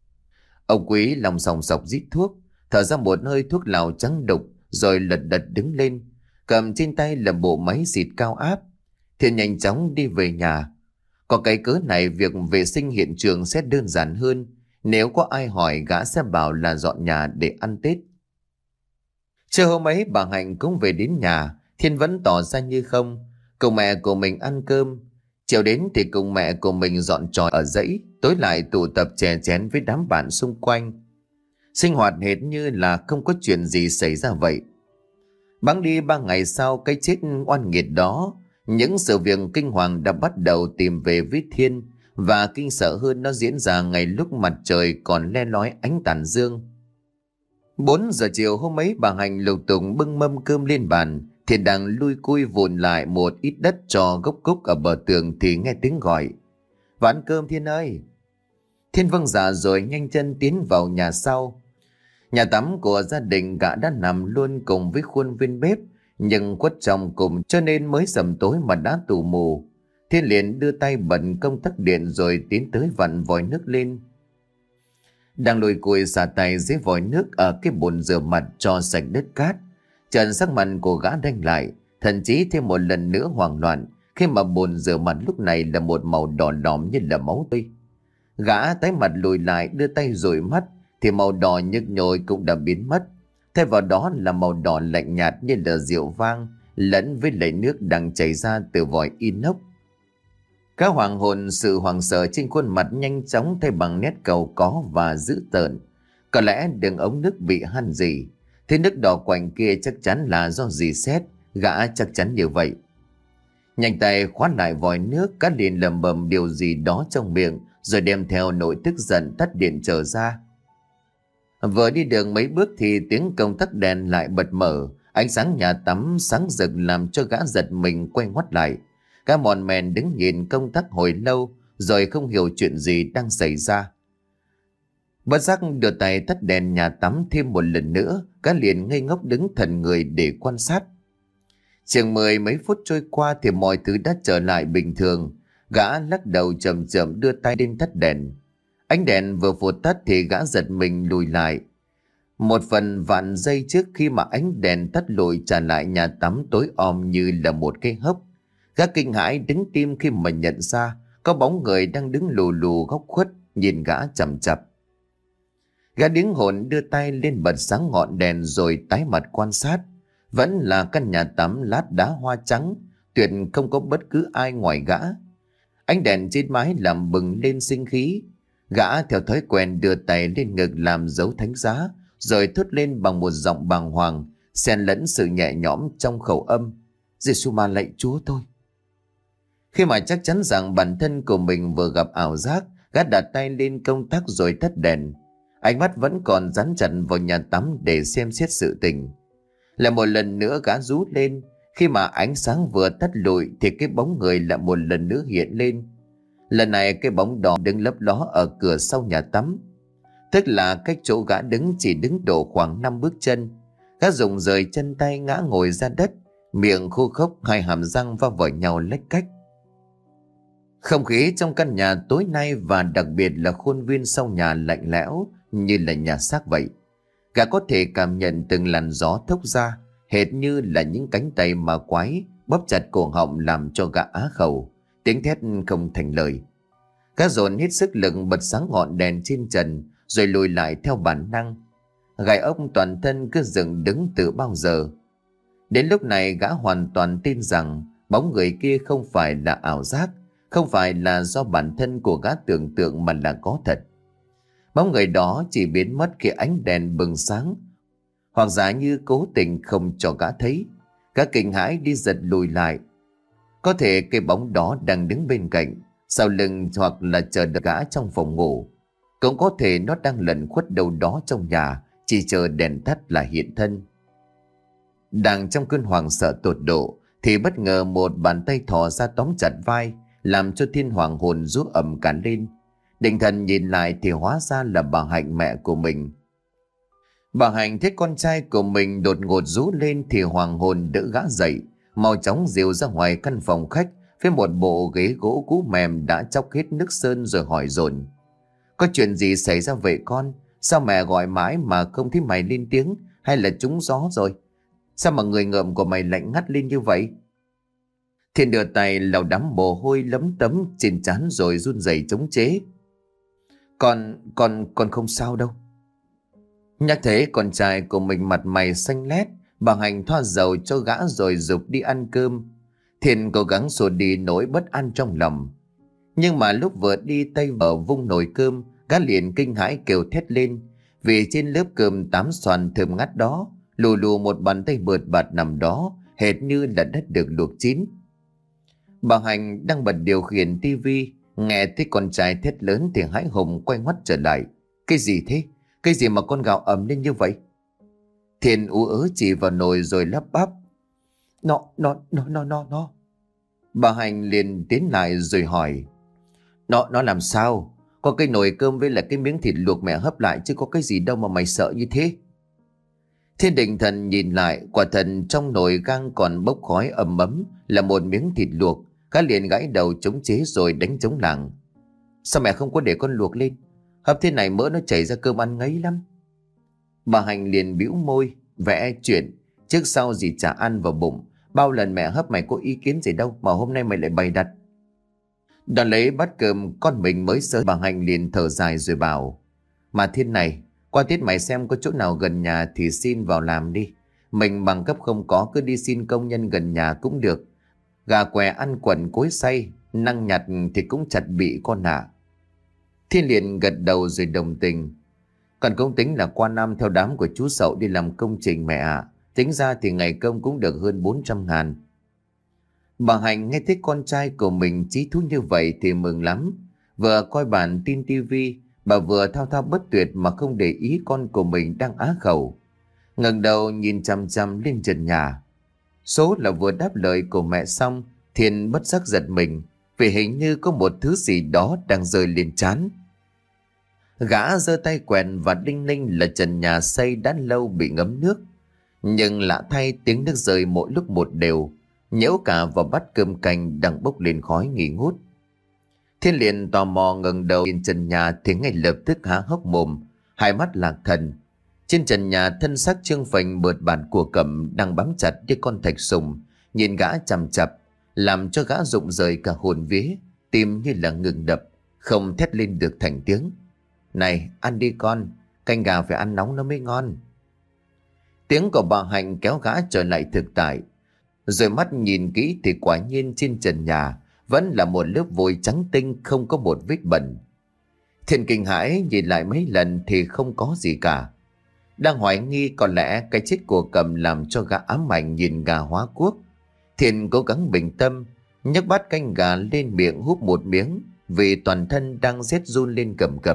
Ông Quý lòng sòng sọc rít thuốc, thở ra một hơi thuốc lào trắng đục rồi lật đật đứng lên, cầm trên tay là bộ máy xịt cao áp. Thiên nhanh chóng đi về nhà. Có cái cớ này, việc vệ sinh hiện trường sẽ đơn giản hơn. Nếu có ai hỏi, gã sẽ bảo là dọn nhà để ăn Tết. Trưa hôm ấy bà Hạnh cũng về đến nhà. Thiên vẫn tỏ ra như không. Cùng mẹ của mình ăn cơm. Chiều đến thì cùng mẹ của mình dọn trò ở dãy. Tối lại tụ tập chè chén với đám bạn xung quanh. Sinh hoạt hệt như là không có chuyện gì xảy ra vậy. Bẵng đi ba ngày sau cái chết oan nghiệt đó, những sự việc kinh hoàng đã bắt đầu tìm về với Thiên, và kinh sợ hơn nó diễn ra ngay lúc mặt trời còn le lói ánh tàn dương. Bốn giờ chiều hôm ấy, bà Hạnh lục tục bưng mâm cơm lên bàn. Thiên đang lui cui vụn lại một ít đất cho gốc cúc ở bờ tường thì nghe tiếng gọi: "Vào ăn cơm Thiên ơi!" Thiên vâng dạ rồi nhanh chân tiến vào nhà sau. Nhà tắm của gia đình gã đã nằm luôn cùng với khuôn viên bếp, nhưng quất trong cùng cho nên mới sầm tối mà đã tù mù. Thiên liền đưa tay bật công tắc điện rồi tiến tới vặn vòi nước lên. Đang lùi cùi xả tay dưới vòi nước ở cái bồn rửa mặt cho sạch đất cát, trần sắc mặt của gã đanh lại, thậm chí thêm một lần nữa hoảng loạn khi mà bồn rửa mặt lúc này là một màu đỏ đỏm như là máu tươi. Gã tái mặt lùi lại đưa tay dụi mắt thì màu đỏ nhức nhối cũng đã biến mất, thay vào đó là màu đỏ lạnh nhạt như là rượu vang lẫn với lấy nước đang chảy ra từ vòi inox. Các hoàng hồn, sự hoảng sợ trên khuôn mặt nhanh chóng thay bằng nét cầu có và dữ tợn. Có lẽ đường ống nước bị hằn gì, thế nước đỏ quạnh kia chắc chắn là do dì xét, gã chắc chắn như vậy. Nhanh tay khóa lại vòi nước, cá liền lầm bầm điều gì đó trong miệng rồi đem theo nỗi tức giận tắt điện trở ra. Vừa đi đường mấy bước thì tiếng công tắc đèn lại bật mở, ánh sáng nhà tắm sáng rực làm cho gã giật mình quay ngoắt lại. Gã mòn mèn đứng nhìn công tắc hồi lâu rồi không hiểu chuyện gì đang xảy ra. Bất giác đưa tay tắt đèn nhà tắm thêm một lần nữa, gã liền ngây ngốc đứng thần người để quan sát. Chừng mười mấy phút trôi qua thì mọi thứ đã trở lại bình thường. Gã lắc đầu chậm chậm đưa tay lên tắt đèn. Ánh đèn vừa vụt tắt thì gã giật mình lùi lại một phần vạn giây trước khi mà ánh đèn tắt lùi trả lại nhà tắm tối om như là một cái hốc. Gã kinh hãi đứng tim khi mà nhận ra có bóng người đang đứng lù lù góc khuất nhìn gã chằm chặp. Gã đứng hồn đưa tay lên bật sáng ngọn đèn rồi tái mặt quan sát. Vẫn là căn nhà tắm lát đá hoa trắng, tuyệt không có bất cứ ai ngoài gã. Ánh đèn trên mái làm bừng lên sinh khí. Gã theo thói quen đưa tay lên ngực làm dấu thánh giá, rồi thốt lên bằng một giọng bàng hoàng, xen lẫn sự nhẹ nhõm trong khẩu âm: "Giê-xu ma lạy Chúa tôi." Khi mà chắc chắn rằng bản thân của mình vừa gặp ảo giác, gã đặt tay lên công tắc rồi tắt đèn. Ánh mắt vẫn còn dán chặt vào nhà tắm để xem xét sự tình. Lại một lần nữa gã rú lên. Khi mà ánh sáng vừa tắt lụi thì cái bóng người lại một lần nữa hiện lên. Lần này cái bóng đỏ đứng lấp ló ở cửa sau nhà tắm, tức là cách chỗ gã đứng chỉ đứng độ khoảng năm bước chân. Gã dùng rời chân tay ngã ngồi ra đất, miệng khô khốc, hai hàm răng va vào nhau lách cách. Không khí trong căn nhà tối nay và đặc biệt là khuôn viên sau nhà lạnh lẽo như là nhà xác vậy. Gã có thể cảm nhận từng làn gió thốc ra, hệt như là những cánh tay ma quái bóp chặt cổ họng làm cho gã á khẩu, tiếng thét không thành lời. Gã dồn hết sức lực bật sáng ngọn đèn trên trần rồi lùi lại theo bản năng. Gai ốc toàn thân cứ dựng đứng từ bao giờ. Đến lúc này gã hoàn toàn tin rằng bóng người kia không phải là ảo giác, không phải là do bản thân của gã tưởng tượng mà là có thật. Bóng người đó chỉ biến mất khi ánh đèn bừng sáng, hoặc giả như cố tình không cho gã thấy. Gã kinh hãi đi giật lùi lại. Có thể cái bóng đó đang đứng bên cạnh, sau lưng, hoặc là chờ đợi gã trong phòng ngủ. Cũng có thể nó đang lẩn khuất đâu đó trong nhà, chỉ chờ đèn tắt là hiện thân. Đang trong cơn hoảng sợ tột độ thì bất ngờ một bàn tay thò ra tóm chặt vai, làm cho Thiên hoàng hồn rú ầm cả lên. Định thần nhìn lại thì hóa ra là bà Hạnh, mẹ của mình. Bà Hạnh thấy con trai của mình đột ngột rú lên thì hoàng hồn đỡ gã dậy, mau chóng dìu ra ngoài căn phòng khách với một bộ ghế gỗ cũ mềm đã chóc hết nước sơn rồi hỏi dồn: "Có chuyện gì xảy ra vậy con? Sao mẹ gọi mãi mà không thấy mày lên tiếng, hay là trúng gió rồi? Sao mà người ngợm của mày lạnh ngắt lên như vậy?" Thiên đưa tay lau đám mồ hôi lấm tấm trên trán rồi run rẩy chống chế: Con, con, con không sao đâu." Nhắc thế con trai của mình mặt mày xanh lét, Bà Hành thoa dầu cho gã rồi giục đi ăn cơm. Thiên cố gắng xua đi nỗi bất an trong lòng. Nhưng mà lúc vừa đi tay vào vung nồi cơm, gã liền kinh hãi kêu thét lên. Vì trên lớp cơm tám xoàn thơm ngát đó, lù lù một bàn tay bượt bạt nằm đó, hệt như là đất được luộc chín. Bà Hành đang bật điều khiển tivi, nghe thấy con trai thét lớn thì hãi hùng quay ngoắt trở lại. Cái gì thế? Cái gì mà con gào ầm lên như vậy? Thiên ú ớ chỉ vào nồi rồi lắp bắp. Nó, nó, nó, nó, nó, nó. Bà Hành liền tiến lại rồi hỏi. Nó, nó làm sao? Có cái nồi cơm với là cái miếng thịt luộc mẹ hấp lại chứ có cái gì đâu mà mày sợ như thế. Thiên định thần nhìn lại, quả thần trong nồi gang còn bốc khói ầm ấm là một miếng thịt luộc. Gã liền gãi đầu chống chế rồi đánh trống lảng. Sao mẹ không có để con luộc lên? Hấp thế này mỡ nó chảy ra cơm ăn ngấy lắm. Bà Hành liền bĩu môi, vẽ chuyện. Trước sau gì chả ăn vào bụng. Bao lần mẹ hấp mày có ý kiến gì đâu mà hôm nay mày lại bày đặt. Đón lấy bát cơm con mình mới sơ. Bà Hành liền thở dài rồi bảo. Mà Thiên này, qua Tết mày xem có chỗ nào gần nhà thì xin vào làm đi. Mình bằng cấp không có, cứ đi xin công nhân gần nhà cũng được. Gà què ăn quần cối xay, năng nhặt thì cũng chặt bị con nạ. Thiên liền gật đầu rồi đồng tình. Còn công tính là qua năm theo đám của chú Sậu đi làm công trình mẹ ạ. Tính ra thì ngày công cũng được hơn bốn trăm ngàn. Bà Hành nghe thấy con trai của mình chí thú như vậy thì mừng lắm. Vừa coi bản tin tivi, bà vừa thao thao bất tuyệt mà không để ý con của mình đang á khẩu. Ngẩng đầu nhìn chằm chằm lên trần nhà. Số là vừa đáp lời của mẹ xong, Thiên bất giác giật mình, vì hình như có một thứ gì đó đang rơi lên trán. Gã giơ tay quẹt và đinh ninh là trần nhà xây đã lâu bị ngấm nước. Nhưng lạ thay tiếng nước rơi mỗi lúc một đều, nhễu cả vào bát cơm canh đang bốc lên khói nghi ngút. Thiên liền tò mò ngẩng đầu nhìn trần nhà thì ngay lập tức há hốc mồm, hai mắt lạc thần. Trên trần nhà thân xác trương phình bượt bạt của Cẩm đang bám chặt như con thạch sùng, nhìn gã chằm chặp, làm cho gã rụng rời cả hồn vía, tim như là ngừng đập, không thét lên được thành tiếng. Này, ăn đi con, canh gà phải ăn nóng nó mới ngon. Tiếng của bà Hành kéo gã trở lại thực tại. Rồi mắt nhìn kỹ thì quả nhiên trên trần nhà vẫn là một lớp vôi trắng tinh, không có một vết bẩn. Thiên kinh hãi nhìn lại mấy lần thì không có gì cả. Đang hoài nghi có lẽ cái chết của Cẩm làm cho gã ám ảnh nhìn gà hóa quốc. Thiên cố gắng bình tâm, nhấc bát canh gà lên miệng húp một miếng, vì toàn thân đang rét run lên cầm cập.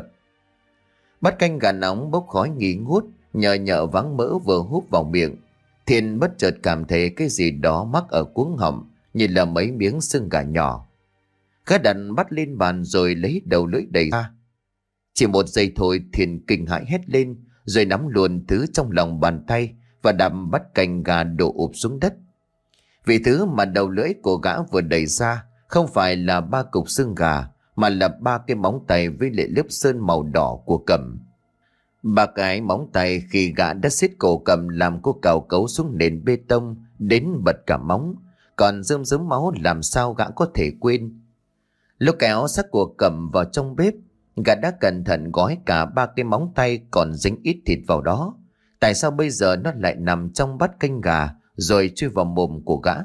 Bát canh gà nóng bốc khói nghi ngút, nhờ nhợ váng mỡ vừa húp vào miệng. Thiên bất chợt cảm thấy cái gì đó mắc ở cuống họng, như là mấy miếng xương gà nhỏ. Gã đặt bắt lên bàn rồi lấy đầu lưỡi đẩy ra. Chỉ một giây thôi Thiên kinh hãi hét lên, rồi nắm luôn thứ trong lòng bàn tay và đạp bát canh gà đổ ụp xuống đất. Vì thứ mà đầu lưỡi của gã vừa đẩy ra không phải là ba cục xương gà, mà là ba cái móng tay với lệ lớp sơn màu đỏ của Cẩm. Ba cái móng tay khi gã đã xiết cổ Cẩm làm cô cào cấu xuống nền bê tông đến bật cả móng, còn rơm rớm máu làm sao gã có thể quên. Lúc kéo xác của Cẩm vào trong bếp, gã đã cẩn thận gói cả ba cái móng tay còn dính ít thịt vào đó. Tại sao bây giờ nó lại nằm trong bát canh gà rồi chui vào mồm của gã?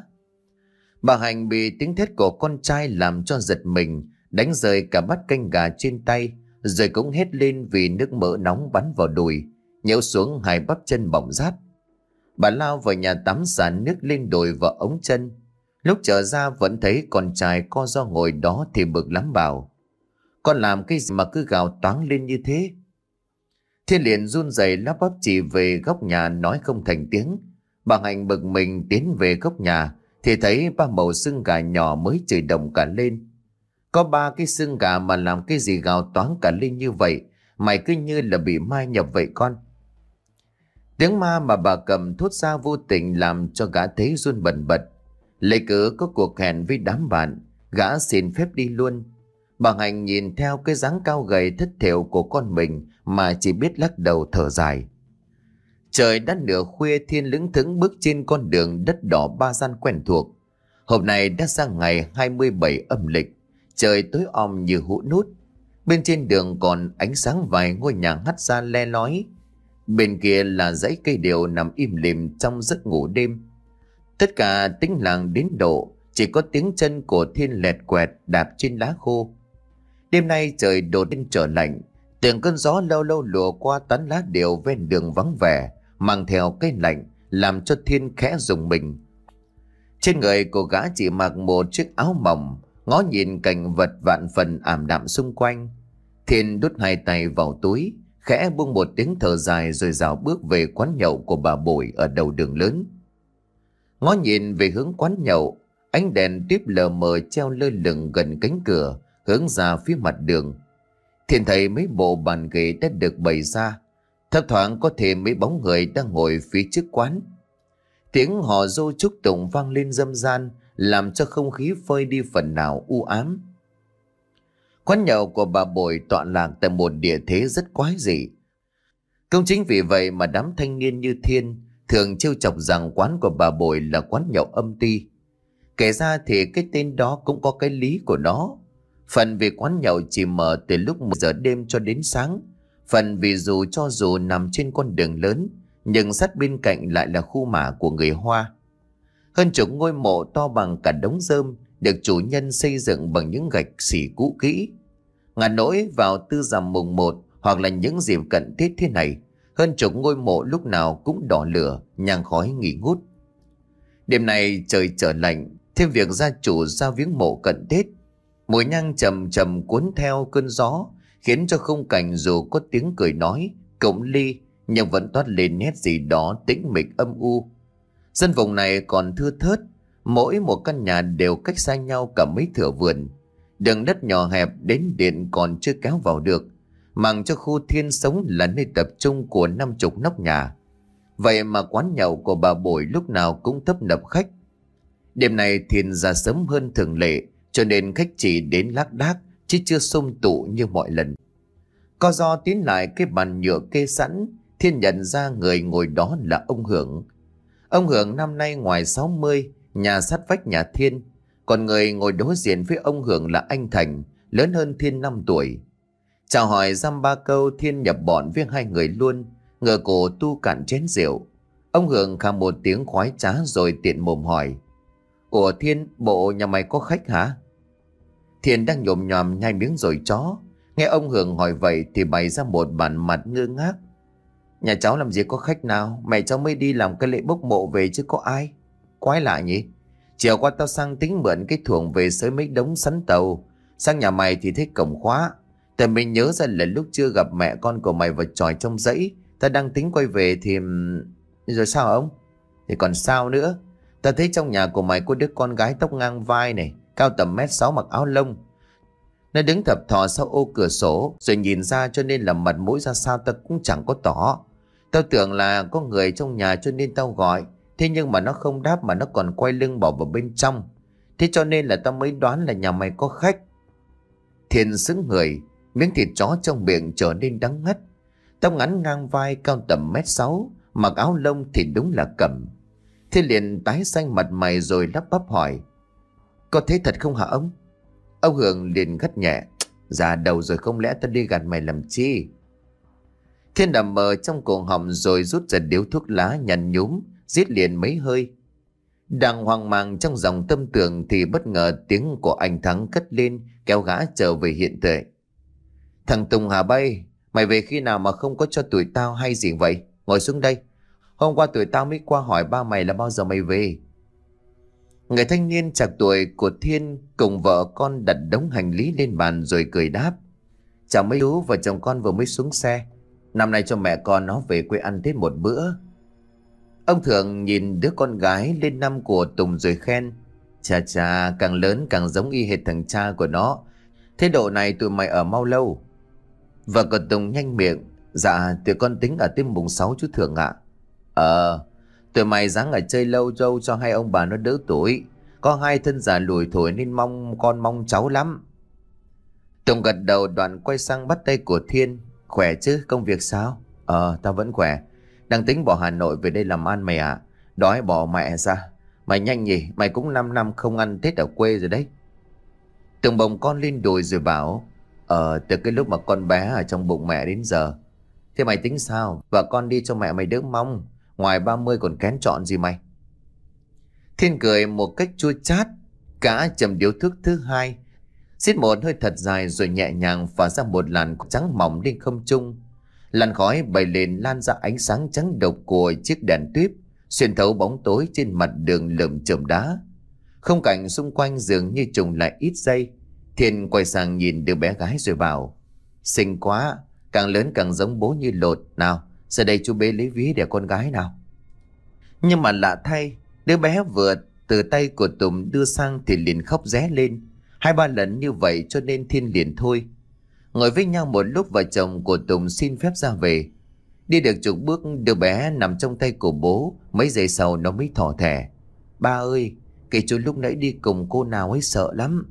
Bà Hành bị tiếng thét của con trai làm cho giật mình, đánh rơi cả bát canh gà trên tay, rồi cũng hét lên vì nước mỡ nóng bắn vào đùi, nhễu xuống hai bắp chân bỏng rát. Bà lao vào nhà tắm xả nước lên đùi và ống chân. Lúc trở ra vẫn thấy con trai co ro ngồi đó thì bực lắm bảo: Con làm cái gì mà cứ gào toáng lên như thế? Thiên liền run rẩy lắp bắp chỉ về góc nhà nói không thành tiếng. Bà Hành bực mình tiến về góc nhà thì thấy ba mẩu xương gà nhỏ mới chửi đồng cả lên. Có ba cái xương gà mà làm cái gì gào toáng cả lên như vậy? Mày cứ như là bị mai nhập vậy con. Tiếng ma mà bà Cẩm thốt ra vô tình làm cho gã thấy run bần bật. Lấy cớ có cuộc hẹn với đám bạn, gã xin phép đi luôn. Bà Hành nhìn theo cái dáng cao gầy thất thểu của con mình mà chỉ biết lắc đầu thở dài. Trời đã nửa khuya, Thiên lững thững bước trên con đường đất đỏ ba gian quen thuộc. Hôm nay đã sang ngày hai mươi bảy âm lịch, trời tối om như hũ nút. Bên trên đường còn ánh sáng vài ngôi nhà hắt ra le lói. Bên kia là dãy cây điều nằm im lìm trong giấc ngủ đêm. Tất cả tính lặng đến độ chỉ có tiếng chân của Thiên lẹt quẹt đạp trên lá khô. Đêm nay trời đột nhiên trở lạnh, từng cơn gió lâu lâu lùa qua tán lá điều ven đường vắng vẻ, mang theo cái lạnh làm cho Thiên khẽ rùng mình. Trên người của gã chỉ mặc một chiếc áo mỏng, ngó nhìn cảnh vật vạn phần ảm đạm xung quanh. Thiên đút hai tay vào túi, khẽ buông một tiếng thở dài rồi dạo bước về quán nhậu của bà Bội ở đầu đường lớn. Ngó nhìn về hướng quán nhậu, ánh đèn tiếp lờ mờ treo lơ lửng gần cánh cửa hướng ra phía mặt đường. Thiên thấy mấy bộ bàn ghế đã được bày ra, thấp thoáng có thể mấy bóng người đang ngồi phía trước quán. Tiếng hò ru chúc tụng vang lên râm ran, làm cho không khí phơi đi phần nào u ám. Quán nhậu của bà Bội tọa lạc tại một địa thế rất quái dị. Cũng chính vì vậy mà đám thanh niên như Thiên thường trêu chọc rằng quán của bà Bội là quán nhậu âm ty. Kể ra thì cái tên đó cũng có cái lý của nó. Phần vì quán nhậu chỉ mở từ lúc một giờ đêm cho đến sáng. Phần vì dù cho dù nằm trên con đường lớn, nhưng sát bên cạnh lại là khu mả của người Hoa. Hơn chục ngôi mộ to bằng cả đống rơm được chủ nhân xây dựng bằng những gạch xỉ cũ kỹ. Ngả nỗi vào tư rằm mùng một hoặc là những dịp cận Tết thế này, hơn chục ngôi mộ lúc nào cũng đỏ lửa, nhang khói nghỉ ngút. Đêm nay trời trở lạnh, thêm việc gia chủ ra viếng mộ cận Tết, mùi nhang trầm trầm cuốn theo cơn gió, khiến cho khung cảnh dù có tiếng cười nói, cổng ly, nhưng vẫn toát lên nét gì đó tĩnh mịch âm u. Dân vùng này còn thưa thớt, mỗi một căn nhà đều cách xa nhau cả mấy thửa vườn. Đường đất nhỏ hẹp đến điện còn chưa kéo vào được, mang cho khu Thiên sống là nơi tập trung của năm chục nóc nhà. Vậy mà quán nhậu của bà Bội lúc nào cũng tấp nập khách. Đêm nay Thiên ra sớm hơn thường lệ, cho nên khách chỉ đến lác đác chứ chưa xôm tụ như mọi lần. Co do tiến lại cái bàn nhựa kê sẵn, Thiên nhận ra người ngồi đó là ông Hưởng. Ông Hưởng năm nay ngoài sáu mươi, nhà sát vách nhà Thiên. Còn người ngồi đối diện với ông Hưởng là anh Thành, lớn hơn Thiên năm tuổi. Chào hỏi dăm ba câu, Thiên nhập bọn với hai người luôn, ngửa cổ tu cạn chén rượu. Ông Hưởng khà một tiếng khoái trá rồi tiện mồm hỏi: "Ủa Thiên, bộ nhà mày có khách hả?" Thiên đang nhồm nhòm nhai miếng rồi chó, nghe ông Hưởng hỏi vậy thì bày ra một bản mặt ngơ ngác: "Nhà cháu làm gì có khách nào, mẹ cháu mới đi làm cái lễ bốc mộ về chứ có ai. Quái lạ nhỉ. Chiều qua tao sang tính mượn cái xuồng về xới mấy đống sắn tàu, sang nhà mày thì thấy cổng khóa. Tại mình nhớ ra là lúc chưa gặp mẹ con của mày vào tròi trong dãy, ta đang tính quay về thì... Rồi sao ông?" "Thì còn sao nữa. Ta thấy trong nhà của mày có đứa con gái tóc ngang vai này, cao tầm mét sáu, mặc áo lông. Nó đứng thập thò sau ô cửa sổ rồi nhìn ra, cho nên là mặt mũi ra sao ta cũng chẳng có tỏ. Tao tưởng là có người trong nhà cho nên tao gọi. Thế nhưng mà nó không đáp mà nó còn quay lưng bỏ vào bên trong. Thế cho nên là tao mới đoán là nhà mày có khách." Thiên sững người, miếng thịt chó trong miệng trở nên đắng ngắt. Tóc ngắn ngang vai, cao tầm mét sáu, mặc áo lông thì đúng là Cẩm. Thiên liền tái xanh mặt mày rồi lắp bắp hỏi: "Có thế thật không hả ông?" Ông Hưởng liền gắt nhẹ: "Già đầu rồi, không lẽ ta đi gạt mày làm chi?" Thiên nằm mờ trong cổ họng rồi rút ra điếu thuốc lá nhăn nhúm, rít liền mấy hơi. Đang hoang mang trong dòng tâm tưởng thì bất ngờ tiếng của anh Thắng cất lên, kéo gã trở về hiện tại. "Thằng Tùng hả bay? Mày về khi nào mà không có cho tụi tao hay gì vậy? Ngồi xuống đây. Hôm qua tụi tao mới qua hỏi ba mày là bao giờ mày về." Người thanh niên trạc tuổi của Thiên cùng vợ con đặt đống hành lý lên bàn rồi cười đáp: "Chào mấy chú, vợ chồng con vừa mới xuống xe. Năm nay cho mẹ con nó về quê ăn Tết một bữa." Ông Thượng nhìn đứa con gái lên năm của Tùng rồi khen: "Chà chà, càng lớn càng giống y hệt thằng cha của nó. Thế độ này tụi mày ở mau lâu?" Vợ của Tùng nhanh miệng: "Dạ, tụi con tính ở tới mùng sáu chú Thượng ạ." Ờ Tụi mày dáng ở chơi lâu dâu cho hai ông bà nó đỡ tuổi. Có hai thân già lùi thổi nên mong con mong cháu lắm." Tùng gật đầu đoạn quay sang bắt tay của Thiên: "Khỏe chứ, công việc sao?" "Ờ tao vẫn khỏe. Đang tính bỏ Hà Nội về đây làm ăn mày ạ. À. Đói bỏ mẹ ra. Mày nhanh nhỉ, mày cũng 5 năm không ăn Tết ở quê rồi đấy." Tùng bồng con lên đùi rồi bảo: "Ờ từ cái lúc mà con bé ở trong bụng mẹ đến giờ Thế mày tính sao? Vợ con đi cho mẹ mày đỡ mong. Ngoài ba mươi còn kén chọn gì mày? Thiên cười một cách chua chát. Cả chầm điếu thuốc thứ hai, xít một hơi thật dài rồi nhẹ nhàng phả ra một làn trắng mỏng lên không trung. Làn khói bay lên lan ra ánh sáng trắng độc của chiếc đèn tuyếp, xuyên thấu bóng tối trên mặt đường lởm chởm đá. Không cảnh xung quanh dường như trùng lại ít giây. Thiên quay sang nhìn đứa bé gái rồi bảo: xinh quá, càng lớn càng giống bố như lột. Nào, giờ đây chú bế lấy ví để con gái nào. Nhưng mà lạ thay, đứa bé vừa từ tay của Tùng đưa sang thì liền khóc ré lên. Hai ba lần như vậy cho nên Thiên liền thôi. Ngồi với nhau một lúc, vợ chồng của Tùng xin phép ra về. Đi được chục bước, đứa bé nằm trong tay của bố. Mấy giây sau nó mới thỏ thẻ: ba ơi, kể chú lúc nãy đi cùng cô nào ấy sợ lắm.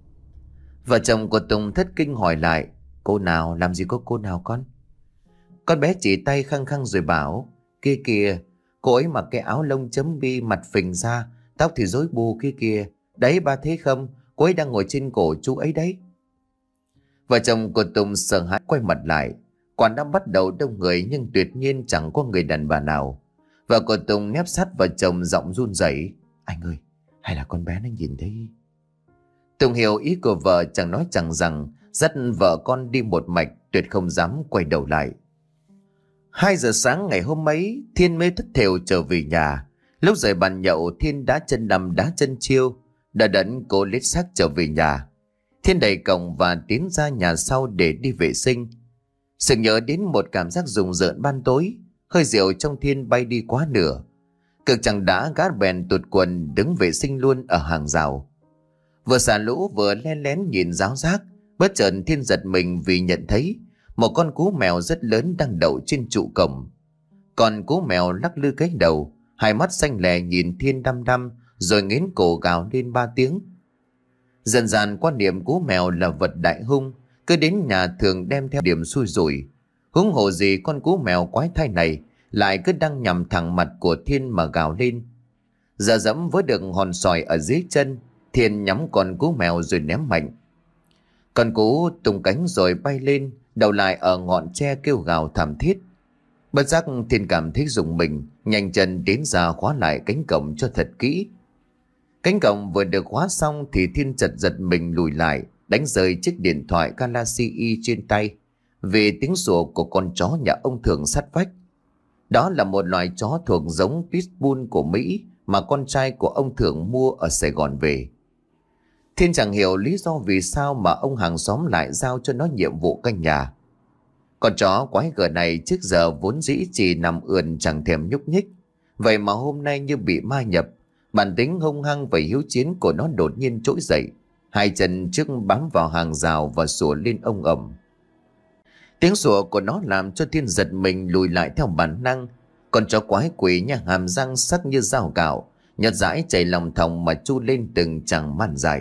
Vợ chồng của Tùng thất kinh hỏi lại: cô nào? Làm gì có cô nào con? Con bé chỉ tay khăng khăng rồi bảo: kia kìa, cô ấy mặc cái áo lông chấm bi, mặt phình ra, tóc thì rối bù kia kìa. Đấy, ba thấy không? Cô ấy đang ngồi trên cổ chú ấy đấy. Vợ chồng của Tùng sợ hãi quay mặt lại. Quán đã bắt đầu đông người nhưng tuyệt nhiên chẳng có người đàn bà nào. Vợ của Tùng nép sát vợ chồng, giọng run rẩy: anh ơi, hay là con bé nó nhìn thấy? Tùng hiểu ý của vợ, chẳng nói chẳng rằng, dắt vợ con đi một mạch, tuyệt không dám quay đầu lại. Hai giờ sáng ngày hôm ấy, Thiên mới thất thểu trở về nhà. Lúc rời bàn nhậu, Thiên đá chân nằm đá chân chiêu, đã đẫn cô lết xác trở về nhà. Thiên đẩy cổng và tiến ra nhà sau để đi vệ sinh. Sực nhớ đến một cảm giác rùng rợn ban tối. Hơi rượu trong Thiên bay đi quá nửa. Cực chẳng đã gã bèn tụt quần đứng vệ sinh luôn ở hàng rào. Vừa xả lũ vừa len lén nhìn ráo rác, bất chợt Thiên giật mình vì nhận thấy một con cú mèo rất lớn đang đậu trên trụ cổng. Con cú mèo lắc lư cái đầu, hai mắt xanh lè nhìn Thiên đăm đăm, rồi nghiến cổ gào lên ba tiếng. Dần dần quan niệm cú mèo là vật đại hung, cứ đến nhà thường đem theo điểm xui rủi. Huống hồ gì con cú mèo quái thai này lại cứ đang nhằm thẳng mặt của Thiên mà gào lên. Giờ dẫm với được hòn sỏi ở dưới chân, Thiên nhắm con cú mèo rồi ném mạnh. Con cú tung cánh rồi bay lên, đầu lại ở ngọn tre kêu gào thảm thiết. Bất giác Thiên cảm thấy rùng mình, nhanh chân đến ra khóa lại cánh cổng cho thật kỹ. Cánh cổng vừa được khóa xong thì Thiên chật giật mình lùi lại, đánh rơi chiếc điện thoại Galaxy trên tay vì tiếng sủa của con chó nhà ông Thường sát vách. Đó là một loài chó thuộc giống Pitbull của Mỹ mà con trai của ông Thường mua ở Sài Gòn về. Thiên chẳng hiểu lý do vì sao mà ông hàng xóm lại giao cho nó nhiệm vụ canh nhà. Con chó quái gở này trước giờ vốn dĩ chỉ nằm ườn chẳng thèm nhúc nhích. Vậy mà hôm nay như bị ma nhập, bản tính hung hăng và hiếu chiến của nó đột nhiên trỗi dậy. Hai chân trước bám vào hàng rào và sủa lên ông ầm. Tiếng sủa của nó làm cho Thiên giật mình lùi lại theo bản năng. Con chó quái quỷ nha, hàm răng sắc như dao gạo, nhợt dãi chảy lòng thòng mà chu lên từng chằng màn dài.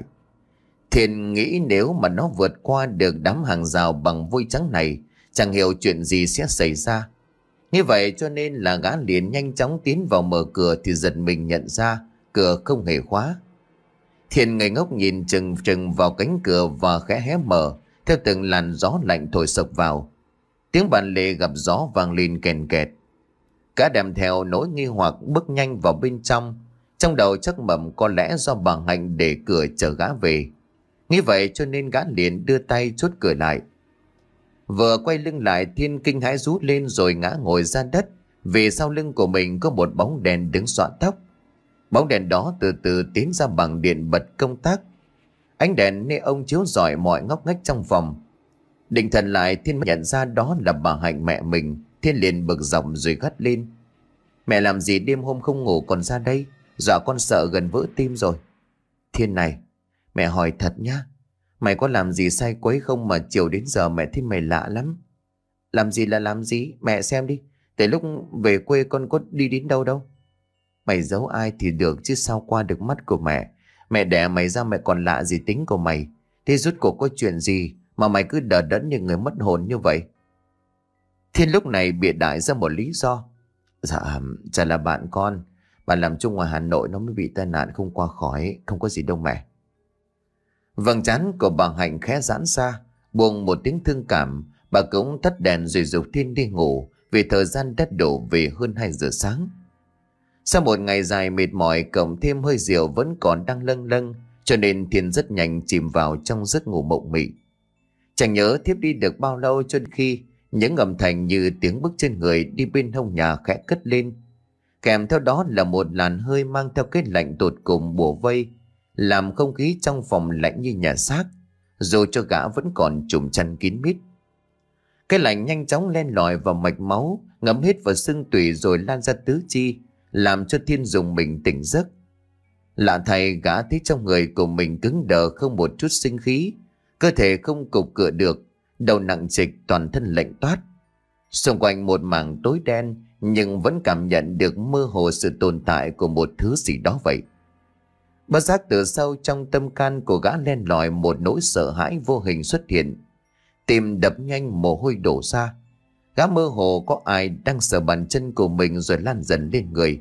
Thiên nghĩ nếu mà nó vượt qua được đám hàng rào bằng vôi trắng này, chẳng hiểu chuyện gì sẽ xảy ra. Như vậy cho nên là gã liền nhanh chóng tiến vào mở cửa thì giật mình nhận ra cửa không hề khóa. Thiên ngây ngốc nhìn chừng chừng vào cánh cửa và khẽ hé mở theo từng làn gió lạnh thổi sộc vào. Tiếng bàn lề gặp gió vang lên kèn kẹt. Cả đem theo nỗi nghi hoặc bước nhanh vào bên trong. Trong đầu chắc mẩm có lẽ do bà Hạnh để cửa chờ gã về. Nghĩ vậy cho nên gã liền đưa tay chốt cửa lại. Vừa quay lưng lại, Thiên kinh hãi rút lên rồi ngã ngồi ra đất vì sau lưng của mình có một bóng đèn đứng xõa tóc. Bóng đèn đó từ từ tiến ra bằng điện bật công tắc. Ánh đèn neon chiếu rọi mọi ngóc ngách trong phòng. Định thần lại, Thiên nhận ra đó là bà Hạnh mẹ mình. Thiên liền bực dọc rồi gắt lên: mẹ làm gì đêm hôm không ngủ còn ra đây, dọa con sợ gần vỡ tim rồi. Thiên này, mẹ hỏi thật nhá, mày có làm gì sai quấy không mà chiều đến giờ mẹ thấy mày lạ lắm? Làm gì là làm gì, mẹ xem đi, từ lúc về quê con có đi đến đâu đâu. Mày giấu ai thì được chứ sao qua được mắt của mẹ. Mẹ đẻ mày ra mẹ còn lạ gì tính của mày. Thế rốt cuộc có chuyện gì mà mày cứ đờ đẫn như người mất hồn như vậy? Thiên lúc này bịa đại ra một lý do: Dạ chả là bạn con, bạn làm chung ngoài Hà Nội nó mới bị tai nạn không qua khỏi, không có gì đâu mẹ. Vầng trán của bà Hạnh khẽ giãn ra, buông một tiếng thương cảm. Bà cũng tắt đèn rồi dục Thiên đi ngủ, vì thời gian đã đổ về hơn hai giờ sáng. Sau một ngày dài mệt mỏi cộng thêm hơi rượu vẫn còn đang lâng lâng, cho nên Thiên rất nhanh chìm vào trong giấc ngủ mộng mị. Chẳng nhớ thiếp đi được bao lâu cho đến khi những âm thanh như tiếng bước trên người đi bên hông nhà khẽ cất lên. Kèm theo đó là một làn hơi mang theo cái lạnh tột cùng bủa vây, làm không khí trong phòng lạnh như nhà xác, dù cho gã vẫn còn trùm chăn kín mít. Cái lạnh nhanh chóng len lỏi vào mạch máu, ngấm hết vào xương tủy rồi lan ra tứ chi, làm cho Thiên dùng mình tỉnh giấc. Lạ thay, gã thấy trong người của mình cứng đờ không một chút sinh khí, cơ thể không cục cựa được, đầu nặng trịch, toàn thân lạnh toát. Xung quanh một mảng tối đen, nhưng vẫn cảm nhận được mơ hồ sự tồn tại của một thứ gì đó vậy. Bất giác từ sâu trong tâm can của gã len lỏi một nỗi sợ hãi vô hình xuất hiện. Tim đập nhanh, mồ hôi đổ ra. Gã mơ hồ có ai đang sờ bàn chân của mình rồi lan dần lên người.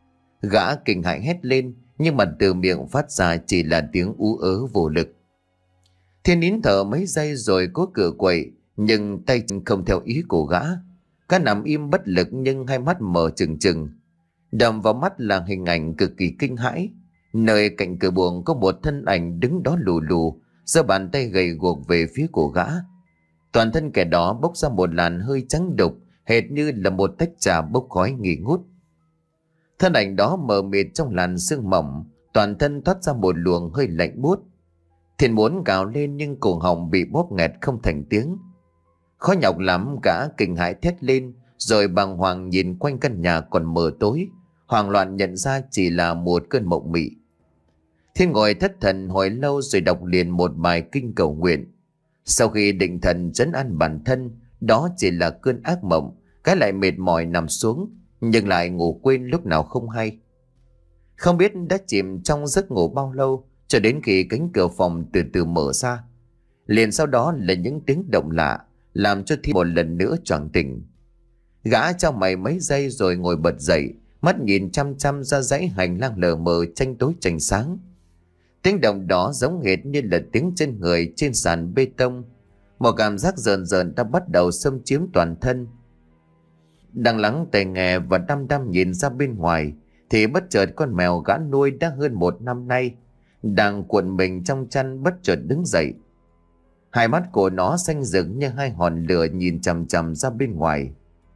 Gã kinh hãi hét lên, nhưng mà từ miệng phát ra chỉ là tiếng ú ớ vô lực. Thiên nín thở mấy giây rồi cố cựa quậy, nhưng tay không theo ý của gã. Gã nằm im bất lực nhưng hai mắt mở trừng trừng. Đầm vào mắt là hình ảnh cực kỳ kinh hãi. Nơi cạnh cửa buồng có một thân ảnh đứng đó lù lù, giơ bàn tay gầy guộc về phía của gã. Toàn thân kẻ đó bốc ra một làn hơi trắng đục, hệt như là một tách trà bốc khói nghi ngút. Thân ảnh đó mờ mịt trong làn sương mỏng, toàn thân thoát ra một luồng hơi lạnh buốt. Thiên muốn gào lên nhưng cổ họng bị bóp nghẹt không thành tiếng. Khó nhọc lắm, gã kinh hãi thét lên, rồi bàng hoàng nhìn quanh căn nhà còn mờ tối, hoảng loạn nhận ra chỉ là một cơn mộng mị. Thiên ngồi thất thần hồi lâu rồi đọc liền một bài kinh cầu nguyện. Sau khi định thần trấn an bản thân, đó chỉ là cơn ác mộng, cái lại mệt mỏi nằm xuống, nhưng lại ngủ quên lúc nào không hay. Không biết đã chìm trong giấc ngủ bao lâu, cho đến khi cánh cửa phòng từ từ mở ra. Liền sau đó là những tiếng động lạ, làm cho Thiên một lần nữa choàng tỉnh. Gã trao mày mấy giây rồi ngồi bật dậy, mắt nhìn chăm chăm ra dãy hành lang lờ mờ tranh tối tranh sáng. Tiếng động đó giống hệt như là tiếng chân người trên sàn bê tông. Một cảm giác rờn rợn đã bắt đầu xâm chiếm toàn thân. Đang lắng tai nghe và đăm đăm nhìn ra bên ngoài, thì bất chợt con mèo gã nuôi đã hơn một năm nay, đang cuộn mình trong chăn bất chợt đứng dậy. Hai mắt của nó xanh rực như hai hòn lửa nhìn chằm chằm ra bên ngoài.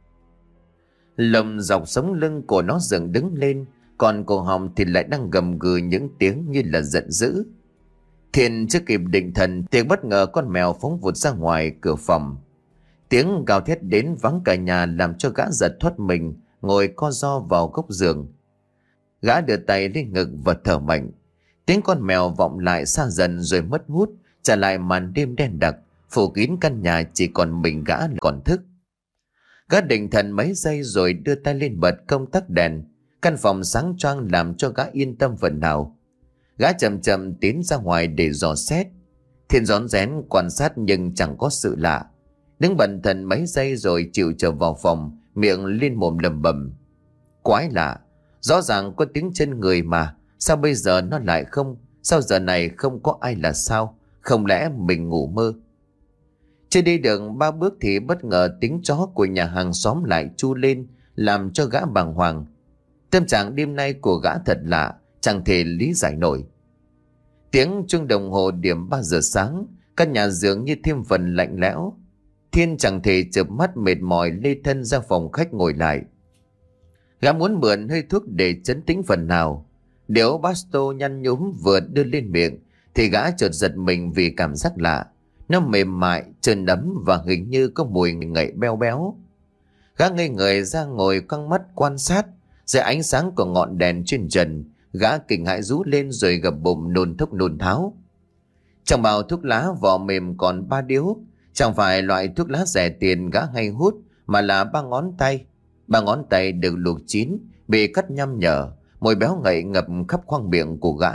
Lồng dọc sống lưng của nó dựng đứng lên, còn cổ họng thì lại đang gầm gừ những tiếng như là giận dữ. Thiên chưa kịp định thần thì bất ngờ con mèo phóng vụt ra ngoài cửa phòng. Tiếng gào thét đến vắng cả nhà làm cho gã giật thoát mình, ngồi co ro vào góc giường. Gã đưa tay lên ngực và thở mạnh. Tiếng con mèo vọng lại xa dần rồi mất hút, trả lại màn đêm đen đặc, phủ kín căn nhà chỉ còn mình gã còn thức. Gã định thần mấy giây rồi đưa tay lên bật công tắc đèn. Căn phòng sáng choang làm cho gã yên tâm phần nào. Gã chậm chậm tiến ra ngoài để dò xét. Thiên rón rén quan sát nhưng chẳng có sự lạ. Đứng bần thần mấy giây rồi chịu trở vào phòng, miệng liên mồm lầm bầm. Quái lạ, rõ ràng có tiếng chân người mà, sao bây giờ nó lại không? Sao giờ này không có ai là sao? Không lẽ mình ngủ mơ? Chưa đi được ba bước thì bất ngờ tiếng chó của nhà hàng xóm lại chu lên, làm cho gã bàng hoàng. Tâm trạng đêm nay của gã thật lạ, chẳng thể lý giải nổi. Tiếng chuông đồng hồ điểm ba giờ sáng, căn nhà dường như thêm phần lạnh lẽo. Thiên chẳng thể chợp mắt mệt mỏi lê thân ra phòng khách ngồi lại. Gã muốn mượn hơi thuốc để trấn tĩnh phần nào. Điếu Basto nhăn nhúm vừa đưa lên miệng thì gã chợt giật mình vì cảm giác lạ. Nó mềm mại, trơn ấm và hình như có mùi ngậy béo béo. Gã ngây người ra ngồi căng mắt quan sát. Dưới ánh sáng của ngọn đèn trên trần, gã kinh hãi rú lên rồi gập bụng nôn thốc nôn tháo. Trong bao thuốc lá vỏ mềm còn ba điếu. Chẳng phải loại thuốc lá rẻ tiền gã hay hút, mà là ba ngón tay. Ba ngón tay được luộc chín, bị cắt nhăm nhở, mùi béo ngậy ngập khắp khoang miệng của gã.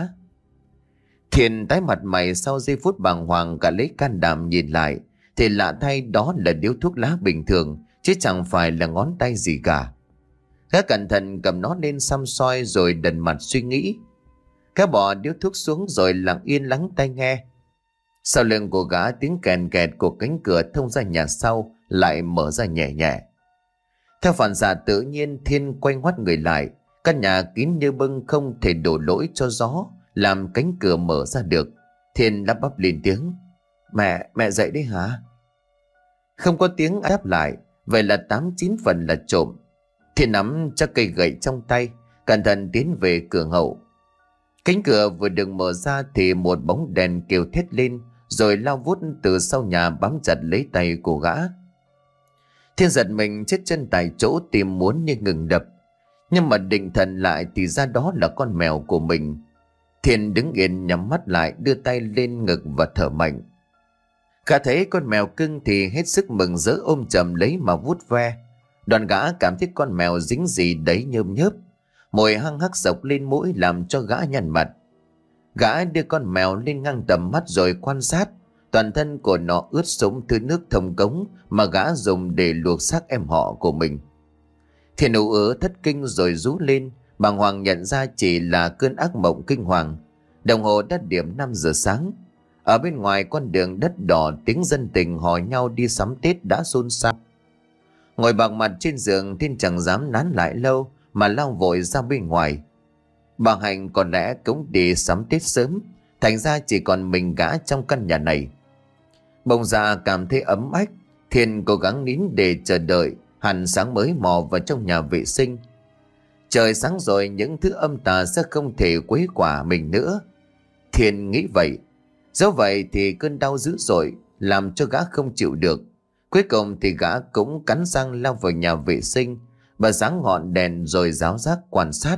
Thiên tái mặt mày sau giây phút bàng hoàng, cả lấy can đảm nhìn lại, thì lạ thay đó là điếu thuốc lá bình thường, chứ chẳng phải là ngón tay gì cả. Gã cẩn thận cầm nó lên xăm soi rồi đần mặt suy nghĩ. Gã bỏ điếu thuốc xuống rồi lặng yên lắng tai nghe. Sau lưng của gã tiếng kèn kẹt của cánh cửa thông ra nhà sau lại mở ra nhẹ nhẹ. Theo phản xạ tự nhiên, Thiên quay ngoắt người lại. Căn nhà kín như bưng, không thể đổ lỗi cho gió làm cánh cửa mở ra được. Thiên lắp bắp lên tiếng: Mẹ, mẹ dậy đấy hả? Không có tiếng đáp lại. Vậy là tám chín phần là trộm. Thiên nắm chắc cây gậy trong tay, cẩn thận tiến về cửa hậu. Cánh cửa vừa được mở ra thì một bóng đèn kêu thét lên, rồi lao vút từ sau nhà bám chặt lấy tay của gã. Thiên giật mình chết chân tại chỗ, tim muốn như ngừng đập. Nhưng mà định thần lại thì ra đó là con mèo của mình. Thiên đứng yên nhắm mắt lại, đưa tay lên ngực và thở mạnh. Gã thấy con mèo cưng thì hết sức mừng rỡ, ôm chầm lấy mà vuốt ve. Đoàn gã cảm thấy con mèo dính gì đấy nhơm nhớp, mùi hăng hắc sộc lên mũi làm cho gã nhăn mặt. Gã đưa con mèo lên ngang tầm mắt rồi quan sát. Toàn thân của nó ướt sũng thứ nước thông cống mà gã dùng để luộc xác em họ của mình. Thiên ủ ớ thất kinh rồi rú lên, bàng hoàng nhận ra chỉ là cơn ác mộng kinh hoàng. Đồng hồ đã điểm năm giờ sáng. Ở bên ngoài con đường đất đỏ, tiếng dân tình hò nhau đi sắm Tết đã xôn xao. Ngồi bằng mặt trên giường, Thiên chẳng dám nán lại lâu mà lao vội ra bên ngoài. Bà Hạnh có lẽ cũng đi sắm Tết sớm, thành ra chỉ còn mình gã trong căn nhà này. Bỗng ra cảm thấy ấm ách, Thiên cố gắng nín để chờ đợi hẳn sáng mới mò vào trong nhà vệ sinh. Trời sáng rồi, những thứ âm tà sẽ không thể quấy quả mình nữa. Thiên nghĩ vậy. Dẫu vậy thì cơn đau dữ dội làm cho gã không chịu được. Cuối cùng thì gã cũng cắn răng lao vào nhà vệ sinh và giáng ngọn đèn rồi ráo rác quan sát.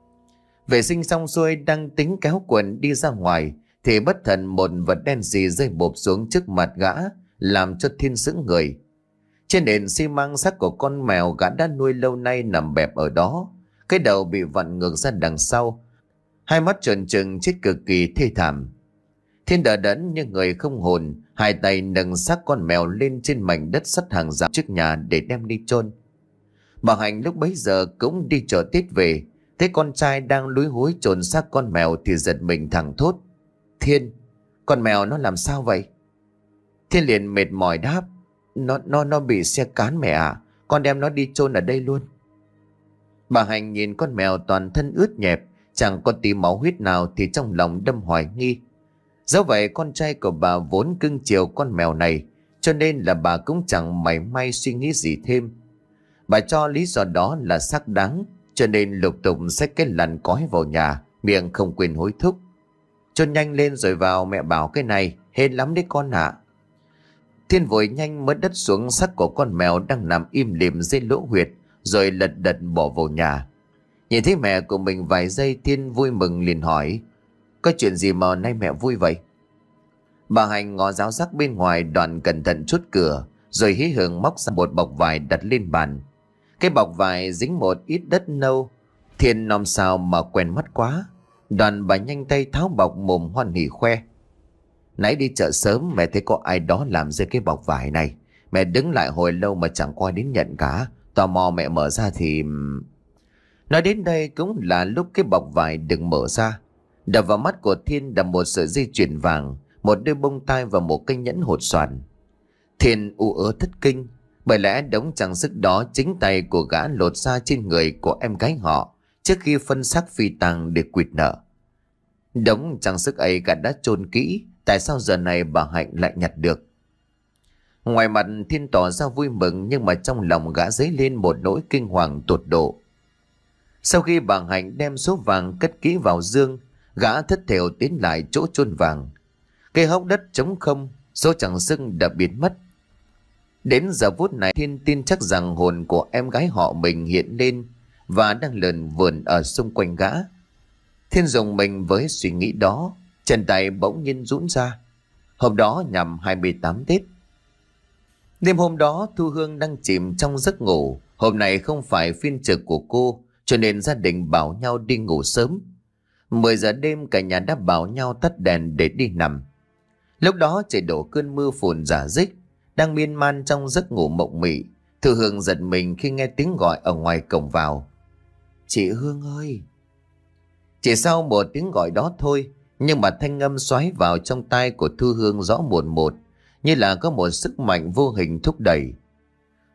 Vệ sinh xong xuôi, đang tính kéo quần đi ra ngoài thì bất thần một vật đen xì rơi bộp xuống trước mặt gã, làm cho Thiên sững người. Trên nền xi măng, xác của con mèo gã đã nuôi lâu nay nằm bẹp ở đó. Cái đầu bị vặn ngược ra đằng sau, hai mắt trợn trừng chết cực kỳ thê thảm. Thiên đờ đẫn như người không hồn, hai tay nâng xác con mèo lên trên mảnh đất sắt hàng rào trước nhà để đem đi chôn. Bà Hạnh lúc bấy giờ cũng đi chợ Tết về, thấy con trai đang lúi húi chôn xác con mèo thì giật mình thẳng thốt: Thiên, con mèo nó làm sao vậy? Thiên liền mệt mỏi đáp: Nó nó nó bị xe cán mẹ ạ, con đem nó đi chôn ở đây luôn. Bà Hạnh nhìn con mèo toàn thân ướt nhẹp, chẳng có tí máu huyết nào thì trong lòng đâm hoài nghi. Dẫu vậy con trai của bà vốn cưng chiều con mèo này, cho nên là bà cũng chẳng mảy may suy nghĩ gì thêm. Bà cho lý do đó là xác đáng, cho nên lục tục xách cái lằn cói vào nhà, miệng không quên hối thúc: Chôn nhanh lên rồi vào, mẹ bảo cái này hên lắm đấy con ạ. Thiên vội nhanh mất đất xuống xác của con mèo đang nằm im lìm dưới lỗ huyệt, rồi lật đật bỏ vào nhà. Nhìn thấy mẹ của mình vài giây, Thiên vui mừng liền hỏi: Có chuyện gì mà nay mẹ vui vậy? Bà Hạnh ngó giáo giác bên ngoài, đoạn cẩn thận chốt cửa, rồi hí hưởng móc ra một bọc vải đặt lên bàn. Cái bọc vải dính một ít đất nâu. Thiên nom sao mà quen mắt quá. Đoàn bà nhanh tay tháo bọc, mồm hoan hỉ khoe: Nãy đi chợ sớm mẹ thấy có ai đó làm rơi cái bọc vải này. Mẹ đứng lại hồi lâu mà chẳng qua đến nhận cả. Tò mò mẹ mở ra thì... Nói đến đây cũng là lúc cái bọc vải được mở ra. Đập vào mắt của Thiên là một sợi dây chuyền vàng, một đôi bông tai và một cái nhẫn hột xoàn. Thiên u ớ thất kinh, bởi lẽ đống trang sức đó chính tay của gã lột ra trên người của em gái họ trước khi phân xác phi tang để quỵt nợ. Đống trang sức ấy gã đã chôn kỹ, tại sao giờ này bà Hạnh lại nhặt được? Ngoài mặt Thiên tỏ ra vui mừng, nhưng mà trong lòng gã dấy lên một nỗi kinh hoàng tột độ. Sau khi bà Hạnh đem số vàng cất kỹ vào dương, gã thất thểu tiến lại chỗ chôn vàng. Cây hốc đất trống không, số trang sức đã biến mất. Đến giờ phút này Thiên tin chắc rằng hồn của em gái họ mình hiện lên và đang lờn vườn ở xung quanh gã. Thiên dùng mình với suy nghĩ đó, chân tay bỗng nhiên rũn ra. Hôm đó nhằm hai mươi tám Tết. Đêm hôm đó Thu Hương đang chìm trong giấc ngủ. Hôm nay không phải phiên trực của cô, cho nên gia đình bảo nhau đi ngủ sớm. Mười giờ đêm cả nhà đã bảo nhau tắt đèn để đi nằm. Lúc đó trời đổ cơn mưa phùn rả rích. Đang miên man trong giấc ngủ mộng mị, Thu Hương giật mình khi nghe tiếng gọi ở ngoài cổng vào: Chị Hương ơi! Chỉ sau một tiếng gọi đó thôi, nhưng mà thanh âm xoáy vào trong tai của Thu Hương rõ mồn một, như là có một sức mạnh vô hình thúc đẩy.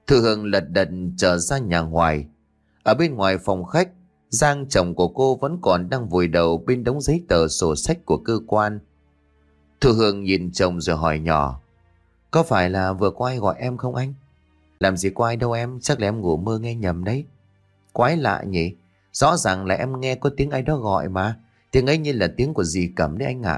Thư Hương lật đật trở ra nhà ngoài. Ở bên ngoài phòng khách, Giang chồng của cô vẫn còn đang vùi đầu bên đống giấy tờ sổ sách của cơ quan. Thư Hương nhìn chồng rồi hỏi nhỏ: Có phải là vừa có ai gọi em không anh? Làm gì có ai đâu em, chắc là em ngủ mơ nghe nhầm đấy. Quái lạ nhỉ, rõ ràng là em nghe có tiếng ai đó gọi mà. Tiếng ấy như là tiếng của dì Cẩm đấy anh ạ.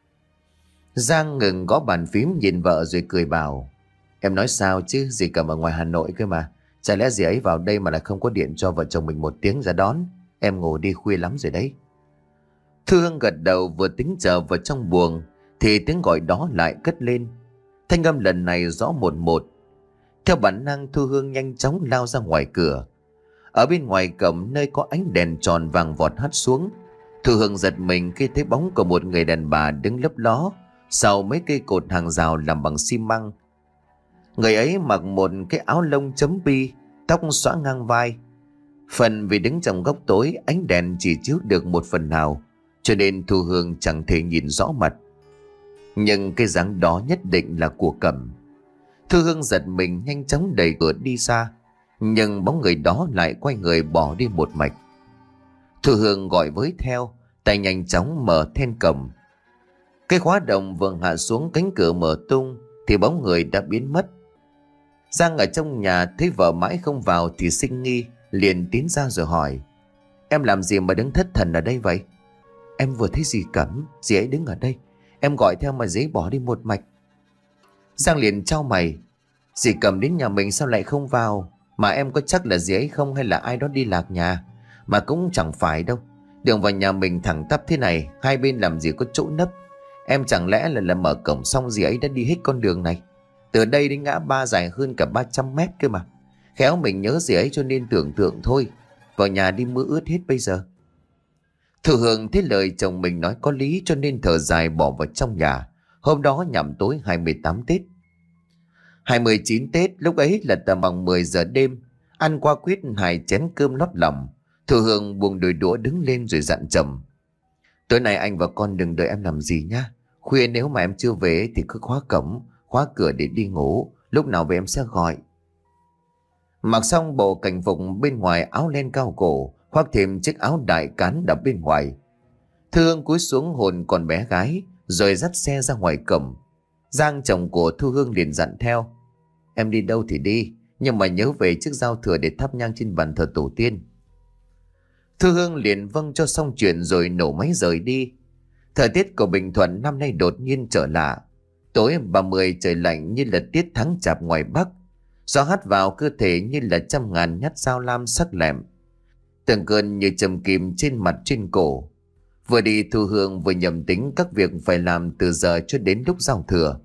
Giang ngừng gõ bàn phím nhìn vợ rồi cười bảo: Em nói sao chứ, dì Cẩm ở ngoài Hà Nội cơ mà. Chả lẽ dì ấy vào đây mà lại không có điện cho vợ chồng mình một tiếng ra đón? Em ngủ đi khuya lắm rồi đấy. Thư Hương gật đầu vừa tính trở vào trong buồng thì tiếng gọi đó lại cất lên. Thanh âm lần này rõ một một. Theo bản năng, Thu Hương nhanh chóng lao ra ngoài cửa. Ở bên ngoài cổng nơi có ánh đèn tròn vàng vọt hắt xuống, Thu Hương giật mình khi thấy bóng của một người đàn bà đứng lấp ló sau mấy cây cột hàng rào làm bằng xi măng. Người ấy mặc một cái áo lông chấm bi, tóc xõa ngang vai. Phần vì đứng trong góc tối, ánh đèn chỉ chiếu được một phần nào, cho nên Thu Hương chẳng thể nhìn rõ mặt. Nhưng cái dáng đó nhất định là của Cẩm. Thu Hương giật mình nhanh chóng đẩy cửa đi ra, nhưng bóng người đó lại quay người bỏ đi một mạch. Thu Hương gọi với theo, tay nhanh chóng mở then cổng. Cái khóa đồng vừa hạ xuống, cánh cửa mở tung thì bóng người đã biến mất. Giang ở trong nhà thấy vợ mãi không vào thì sinh nghi, liền tiến ra rồi hỏi: Em làm gì mà đứng thất thần ở đây vậy? Em vừa thấy dì Cẩm, dì ấy đứng ở đây, em gọi theo mà dì ấy bỏ đi một mạch. Giang liền chau mày: Dì Cẩm đến nhà mình sao lại không vào? Mà em có chắc là dì ấy không, hay là ai đó đi lạc nhà? Mà cũng chẳng phải đâu, đường vào nhà mình thẳng tắp thế này, hai bên làm gì có chỗ nấp. Em chẳng lẽ là là mở cổng xong dì ấy đã đi hết con đường này, từ đây đến ngã ba dài hơn cả ba trăm mét cơ mà. Khéo mình nhớ dì ấy cho nên tưởng tượng thôi. Vào nhà đi mưa ướt hết bây giờ. Thu Hương thấy lời chồng mình nói có lý cho nên thở dài bỏ vào trong nhà. Hôm đó nhằm tối hai mươi tám Tết. hai mươi chín Tết, lúc ấy là tầm bằng mười giờ đêm. Ăn qua quýt hai chén cơm lót lòng, Thu Hương buông đôi đũa đứng lên rồi dặn chồng: Tối nay anh và con đừng đợi em làm gì nhá. Khuya nếu mà em chưa về thì cứ khóa cổng, khóa cửa để đi ngủ. Lúc nào về em sẽ gọi. Mặc xong bộ cảnh phục bên ngoài, áo len cao cổ, khoác thêm chiếc áo đại cán đập bên ngoài, Thu Hương cúi xuống hôn con bé gái rồi dắt xe ra ngoài cổng. Giang chồng của Thu Hương liền dặn theo: Em đi đâu thì đi, nhưng mà nhớ về trước giao thừa để thắp nhang trên bàn thờ tổ tiên. Thu Hương liền vâng cho xong chuyện rồi nổ máy rời đi. Thời tiết của Bình Thuận năm nay đột nhiên trở lạ. Tối ba mươi trời lạnh như là tiết tháng chạp ngoài Bắc. Gió hắt vào cơ thể như là trăm ngàn nhát dao lam sắc lẹm, từng cơn như châm kim trên mặt trên cổ. Vừa đi, Thu Hương vừa nhầm tính các việc phải làm từ giờ cho đến lúc giao thừa.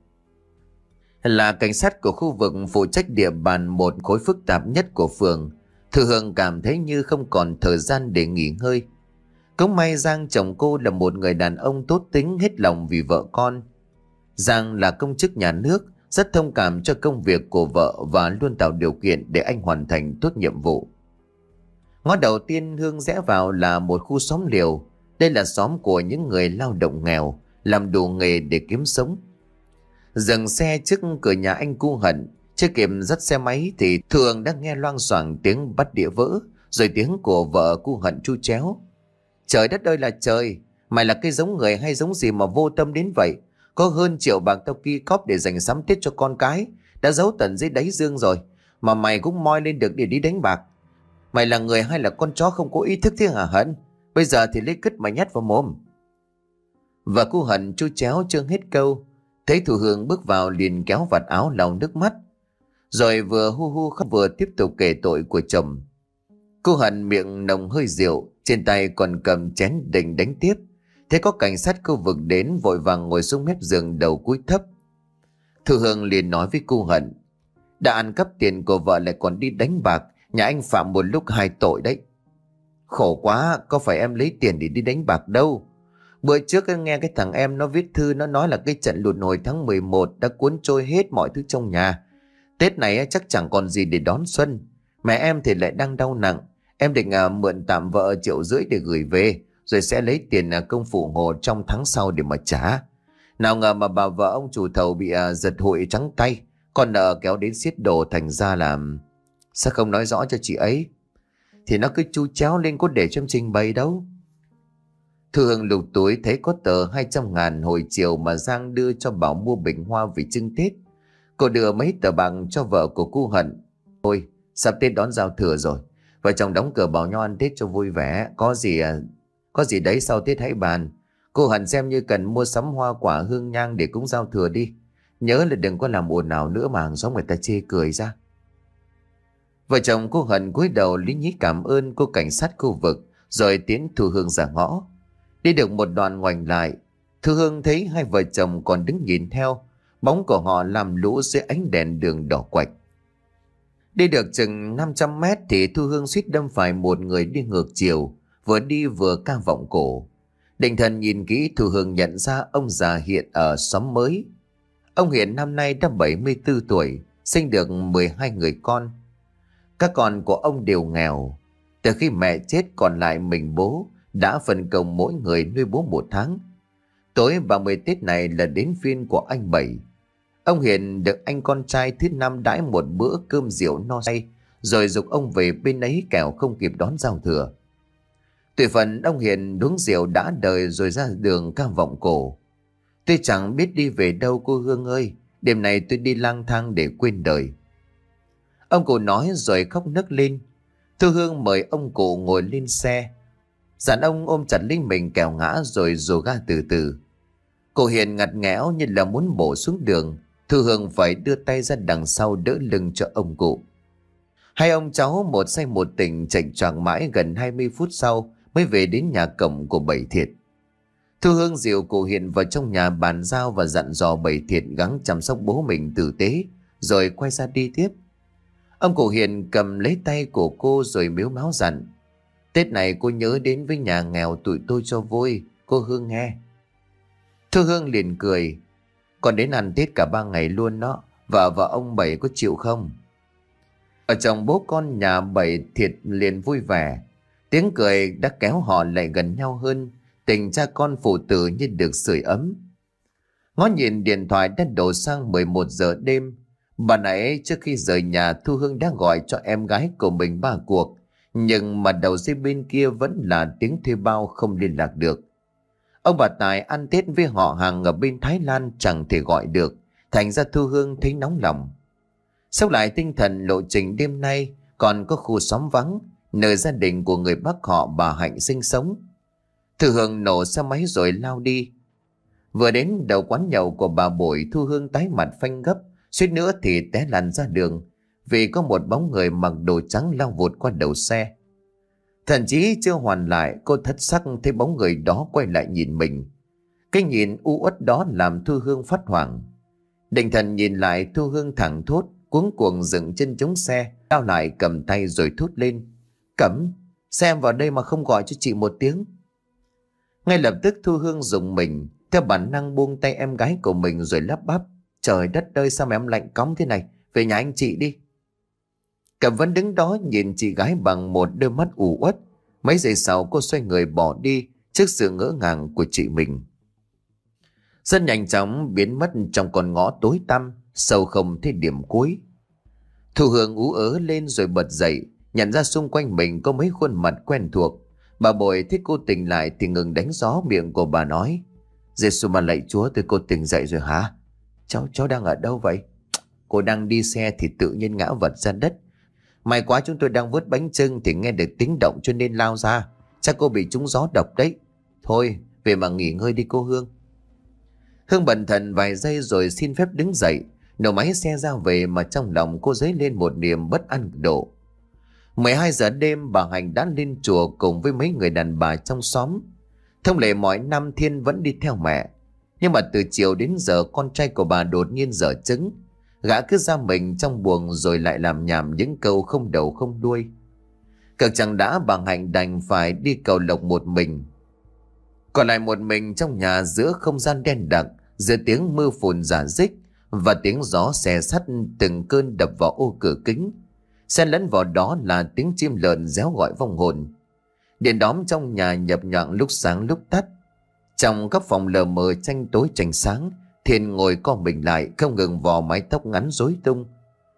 Là cảnh sát của khu vực phụ trách địa bàn một khối phức tạp nhất của phường, Thu Hương cảm thấy như không còn thời gian để nghỉ ngơi. Cũng may Giang chồng cô là một người đàn ông tốt tính, hết lòng vì vợ con. Giang là công chức nhà nước, rất thông cảm cho công việc của vợ và luôn tạo điều kiện để anh hoàn thành tốt nhiệm vụ. Ngõ đầu tiên Hương rẽ vào là một khu xóm liều. Đây là xóm của những người lao động nghèo, làm đủ nghề để kiếm sống. Dừng xe trước cửa nhà anh Cu Hận, chưa kịp dắt xe máy thì Thường đã nghe loang xoảng tiếng bắt đĩa vỡ, rồi tiếng của vợ Cu Hận tru chéo: Trời đất ơi là trời, mày là cái giống người hay giống gì mà vô tâm đến vậy? Có hơn triệu bạc tao ki cóp để dành sắm Tết cho con cái, đã giấu tận dưới đáy giường rồi, mà mày cũng moi lên được để đi đánh bạc. Mày là người hay là con chó không có ý thức thế hả Hận? Bây giờ thì lấy cứt mà nhét vào mồm. Và Cu Hận tru chéo chưa hết câu, thấy Thu Hương bước vào liền kéo vạt áo lau nước mắt, rồi vừa hu hu khóc vừa tiếp tục kể tội của chồng. Cu Hận miệng nồng hơi rượu, trên tay còn cầm chén định đánh tiếp. Thế có cảnh sát khu vực đến, vội vàng ngồi xuống mép giường đầu cúi thấp. Thu Hương liền nói với Cu Hận: Đã ăn cắp tiền của vợ lại còn đi đánh bạc, nhà anh phạm một lúc hai tội đấy. Khổ quá, có phải em lấy tiền để đi đánh bạc đâu. Bữa trước em nghe cái thằng em nó viết thư, nó nói là cái trận lụt hồi tháng mười một đã cuốn trôi hết mọi thứ trong nhà. Tết này chắc chẳng còn gì để đón xuân. Mẹ em thì lại đang đau nặng. Em định à, mượn tạm vợ triệu rưỡi để gửi về, rồi sẽ lấy tiền à, công phụ hộ trong tháng sau để mà trả. Nào ngờ mà bà vợ ông chủ thầu bị à, giật hụi trắng tay, con nợ kéo đến xiết đồ, thành ra là... Sao không nói rõ cho chị ấy? Thì nó cứ chu chéo lên, có để cho em trình bày đâu. Thu Hương lục túi thấy có tờ hai trăm ngàn hồi chiều mà Giang đưa cho Bảo mua bình hoa vì trưng Tết. Cô đưa mấy tờ bằng cho vợ của cô Hận. Thôi, sắp Tết đón giao thừa rồi, vợ chồng đóng cửa bảo nhau ăn Tết cho vui vẻ. Có gì à, có gì đấy sau Tết hãy bàn. Cô Hận xem như cần mua sắm hoa quả hương nhang để cúng giao thừa đi. Nhớ là đừng có làm ồn ào nữa mà hàng xóm người ta chê cười ra. Vợ chồng cô Hận cúi đầu lý nhí cảm ơn cô cảnh sát khu vực, rồi tiến Thu Hương ra ngõ. Đi được một đoạn ngoảnh lại, Thu Hương thấy hai vợ chồng còn đứng nhìn theo, bóng của họ làm lũ dưới ánh đèn đường đỏ quạch. Đi được chừng năm trăm mét thì Thu Hương suýt đâm phải một người đi ngược chiều, vừa đi vừa ca vọng cổ. Định thần nhìn kỹ, Thu Hương nhận ra ông già Hiện ở xóm mới. Ông Hiện năm nay đã bảy mươi tư tuổi, sinh được mười hai người con. Các con của ông đều nghèo. Từ khi mẹ chết còn lại mình bố, đã phân công mỗi người nuôi bố một tháng. Tối ba mươi Tết này là đến phiên của anh Bảy. Ông Hiền được anh con trai thứ năm đãi một bữa cơm rượu no say, rồi giục ông về bên ấy kẻo không kịp đón giao thừa. Tùy phần ông Hiền uống rượu đã đời rồi ra đường ca vọng cổ. Tôi chẳng biết đi về đâu cô Hương ơi, đêm nay tôi đi lang thang để quên đời. Ông cụ nói rồi khóc nấc lên. Thu Hương mời ông cụ ngồi lên xe, dặn ông ôm chặt lấy mình kẻo ngã rồi rồ ga từ từ. Cô Hiền ngặt nghẽo như là muốn bổ xuống đường. Thu Hương phải đưa tay ra đằng sau đỡ lưng cho ông cụ. Hai ông cháu một say một tỉnh chệch choạng mãi gần hai mươi phút sau mới về đến nhà cổng của Bảy Thiệt. Thu Hương dìu cô Hiền vào trong nhà bàn giao và dặn dò Bảy Thiệt gắng chăm sóc bố mình tử tế, rồi quay ra đi tiếp. Ông cụ Hiền cầm lấy tay của cô rồi mếu máo dặn: Tết này cô nhớ đến với nhà nghèo tụi tôi cho vui, cô Hương nghe. Thu Hương liền cười: Còn đến ăn Tết cả ba ngày luôn đó, vợ và ông Bảy có chịu không? Ở chồng bố con nhà Bảy Thiệt liền vui vẻ. Tiếng cười đã kéo họ lại gần nhau hơn, tình cha con phụ tử như được sưởi ấm. Ngó nhìn điện thoại đã đổ sang mười một giờ đêm. Bà nãy trước khi rời nhà, Thu Hương đã gọi cho em gái của mình ba cuộc, nhưng mà đầu dây bên kia vẫn là tiếng thuê bao không liên lạc được. Ông bà Tài ăn Tết với họ hàng ở bên Thái Lan chẳng thể gọi được, thành ra Thu Hương thấy nóng lòng. Sau lại tinh thần lộ trình đêm nay còn có khu xóm vắng, nơi gia đình của người bác họ bà Hạnh sinh sống. Thu Hương nổ xe máy rồi lao đi. Vừa đến đầu quán nhậu của bà Bội, Thu Hương tái mặt phanh gấp, suýt nữa thì té lăn ra đường, vì có một bóng người mặc đồ trắng lao vụt qua đầu xe. Thậm chí chưa hoàn lại, cô thất sắc thấy bóng người đó quay lại nhìn mình. Cái nhìn u uất đó làm Thu Hương phát hoảng. Định thần nhìn lại, Thu Hương thẳng thốt, cuống cuồng dựng chân chống xe, lao lại cầm tay rồi thốt lên: Cẩm, xem vào đây mà không gọi cho chị một tiếng. Ngay lập tức Thu Hương rùng mình, theo bản năng buông tay em gái của mình rồi lắp bắp: Trời đất ơi, sao mà em lạnh cóng thế này, về nhà anh chị đi. Cẩm vẫn đứng đó nhìn chị gái bằng một đôi mắt u uất. Mấy giây sau cô xoay người bỏ đi trước sự ngỡ ngàng của chị mình. Rất nhanh chóng biến mất trong con ngõ tối tăm, sâu không thấy điểm cuối. Thu Hương ú ớ lên rồi bật dậy, nhận ra xung quanh mình có mấy khuôn mặt quen thuộc. Bà Bội thấy cô tỉnh lại thì ngừng đánh gió, miệng của bà nói: Giê-xu mà lạy Chúa, tôi cô tỉnh dậy rồi hả? Cháu cháu đang ở đâu vậy? Cô đang đi xe thì tự nhiên ngã vật ra đất. May quá chúng tôi đang vớt bánh chưng thì nghe được tiếng động cho nên lao ra. Chắc cô bị trúng gió độc đấy. Thôi về mà nghỉ ngơi đi cô Hương. Hương bần thần vài giây rồi xin phép đứng dậy, nổ máy xe ra về, mà trong lòng cô dấy lên một niềm bất an cực độ. mười hai giờ đêm bà Hạnh đã lên chùa cùng với mấy người đàn bà trong xóm. Thông lệ mọi năm Thiên vẫn đi theo mẹ, nhưng mà từ chiều đến giờ con trai của bà đột nhiên dở trứng. Gã cứ ra mình trong buồng rồi lại làm nhảm những câu không đầu không đuôi. Cực chẳng đã, bà Hạnh đành phải đi cầu lộc một mình. Còn lại một mình trong nhà giữa không gian đen đặc, giữa tiếng mưa phùn rả rích và tiếng gió xé sắt từng cơn đập vào ô cửa kính. Xen lẫn vào đó là tiếng chim lợn réo gọi vong hồn. Điện đóm trong nhà nhập nhằng lúc sáng lúc tắt. Trong các phòng lờ mờ tranh tối tranh sáng, Thiên ngồi co mình lại không ngừng vò mái tóc ngắn rối tung.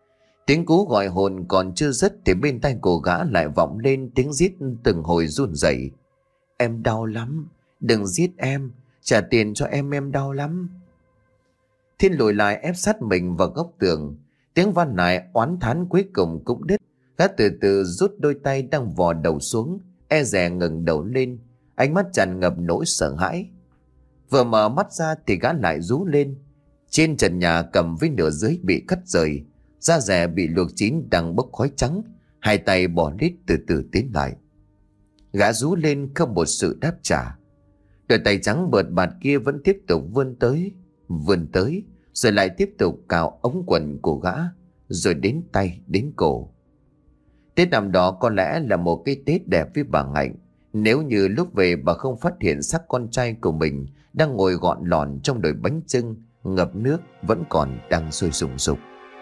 Tiếng cú gọi hồn còn chưa dứt thì bên tai cô gã lại vọng lên tiếng rít từng hồi run rẩy. Em đau lắm, đừng giết em, trả tiền cho em em đau lắm. Thiên lùi lại ép sát mình vào góc tường. Tiếng van nài oán thán cuối cùng cũng đứt. Gã từ từ rút đôi tay đang vò đầu xuống, e dè ngẩng đầu lên, ánh mắt tràn ngập nỗi sợ hãi. Vừa mở mắt ra thì gã lại rú lên. Trên trần nhà cầm với nửa dưới bị cắt rời, da rẻ bị luộc chín đang bốc khói trắng, hai tay bỏ lít từ từ tiến lại. Gã rú lên không một sự đáp trả. Đôi tay trắng bợt bạt kia vẫn tiếp tục vươn tới, vươn tới, rồi lại tiếp tục cào ống quần của gã, rồi đến tay, đến cổ. Tết năm đó có lẽ là một cái Tết đẹp với bà Hạnh, nếu như lúc về bà không phát hiện xác con trai của mình đang ngồi gọn lòn trong nồi bánh chưng ngập nước vẫn còn đang sôi sùng sục.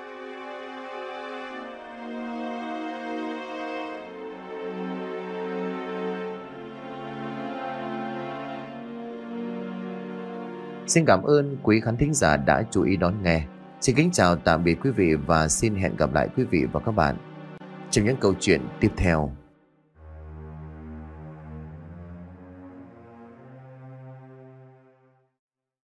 Xin cảm ơn quý khán thính giả đã chú ý đón nghe. Xin kính chào tạm biệt quý vị và xin hẹn gặp lại quý vị và các bạn trong những câu chuyện tiếp theo.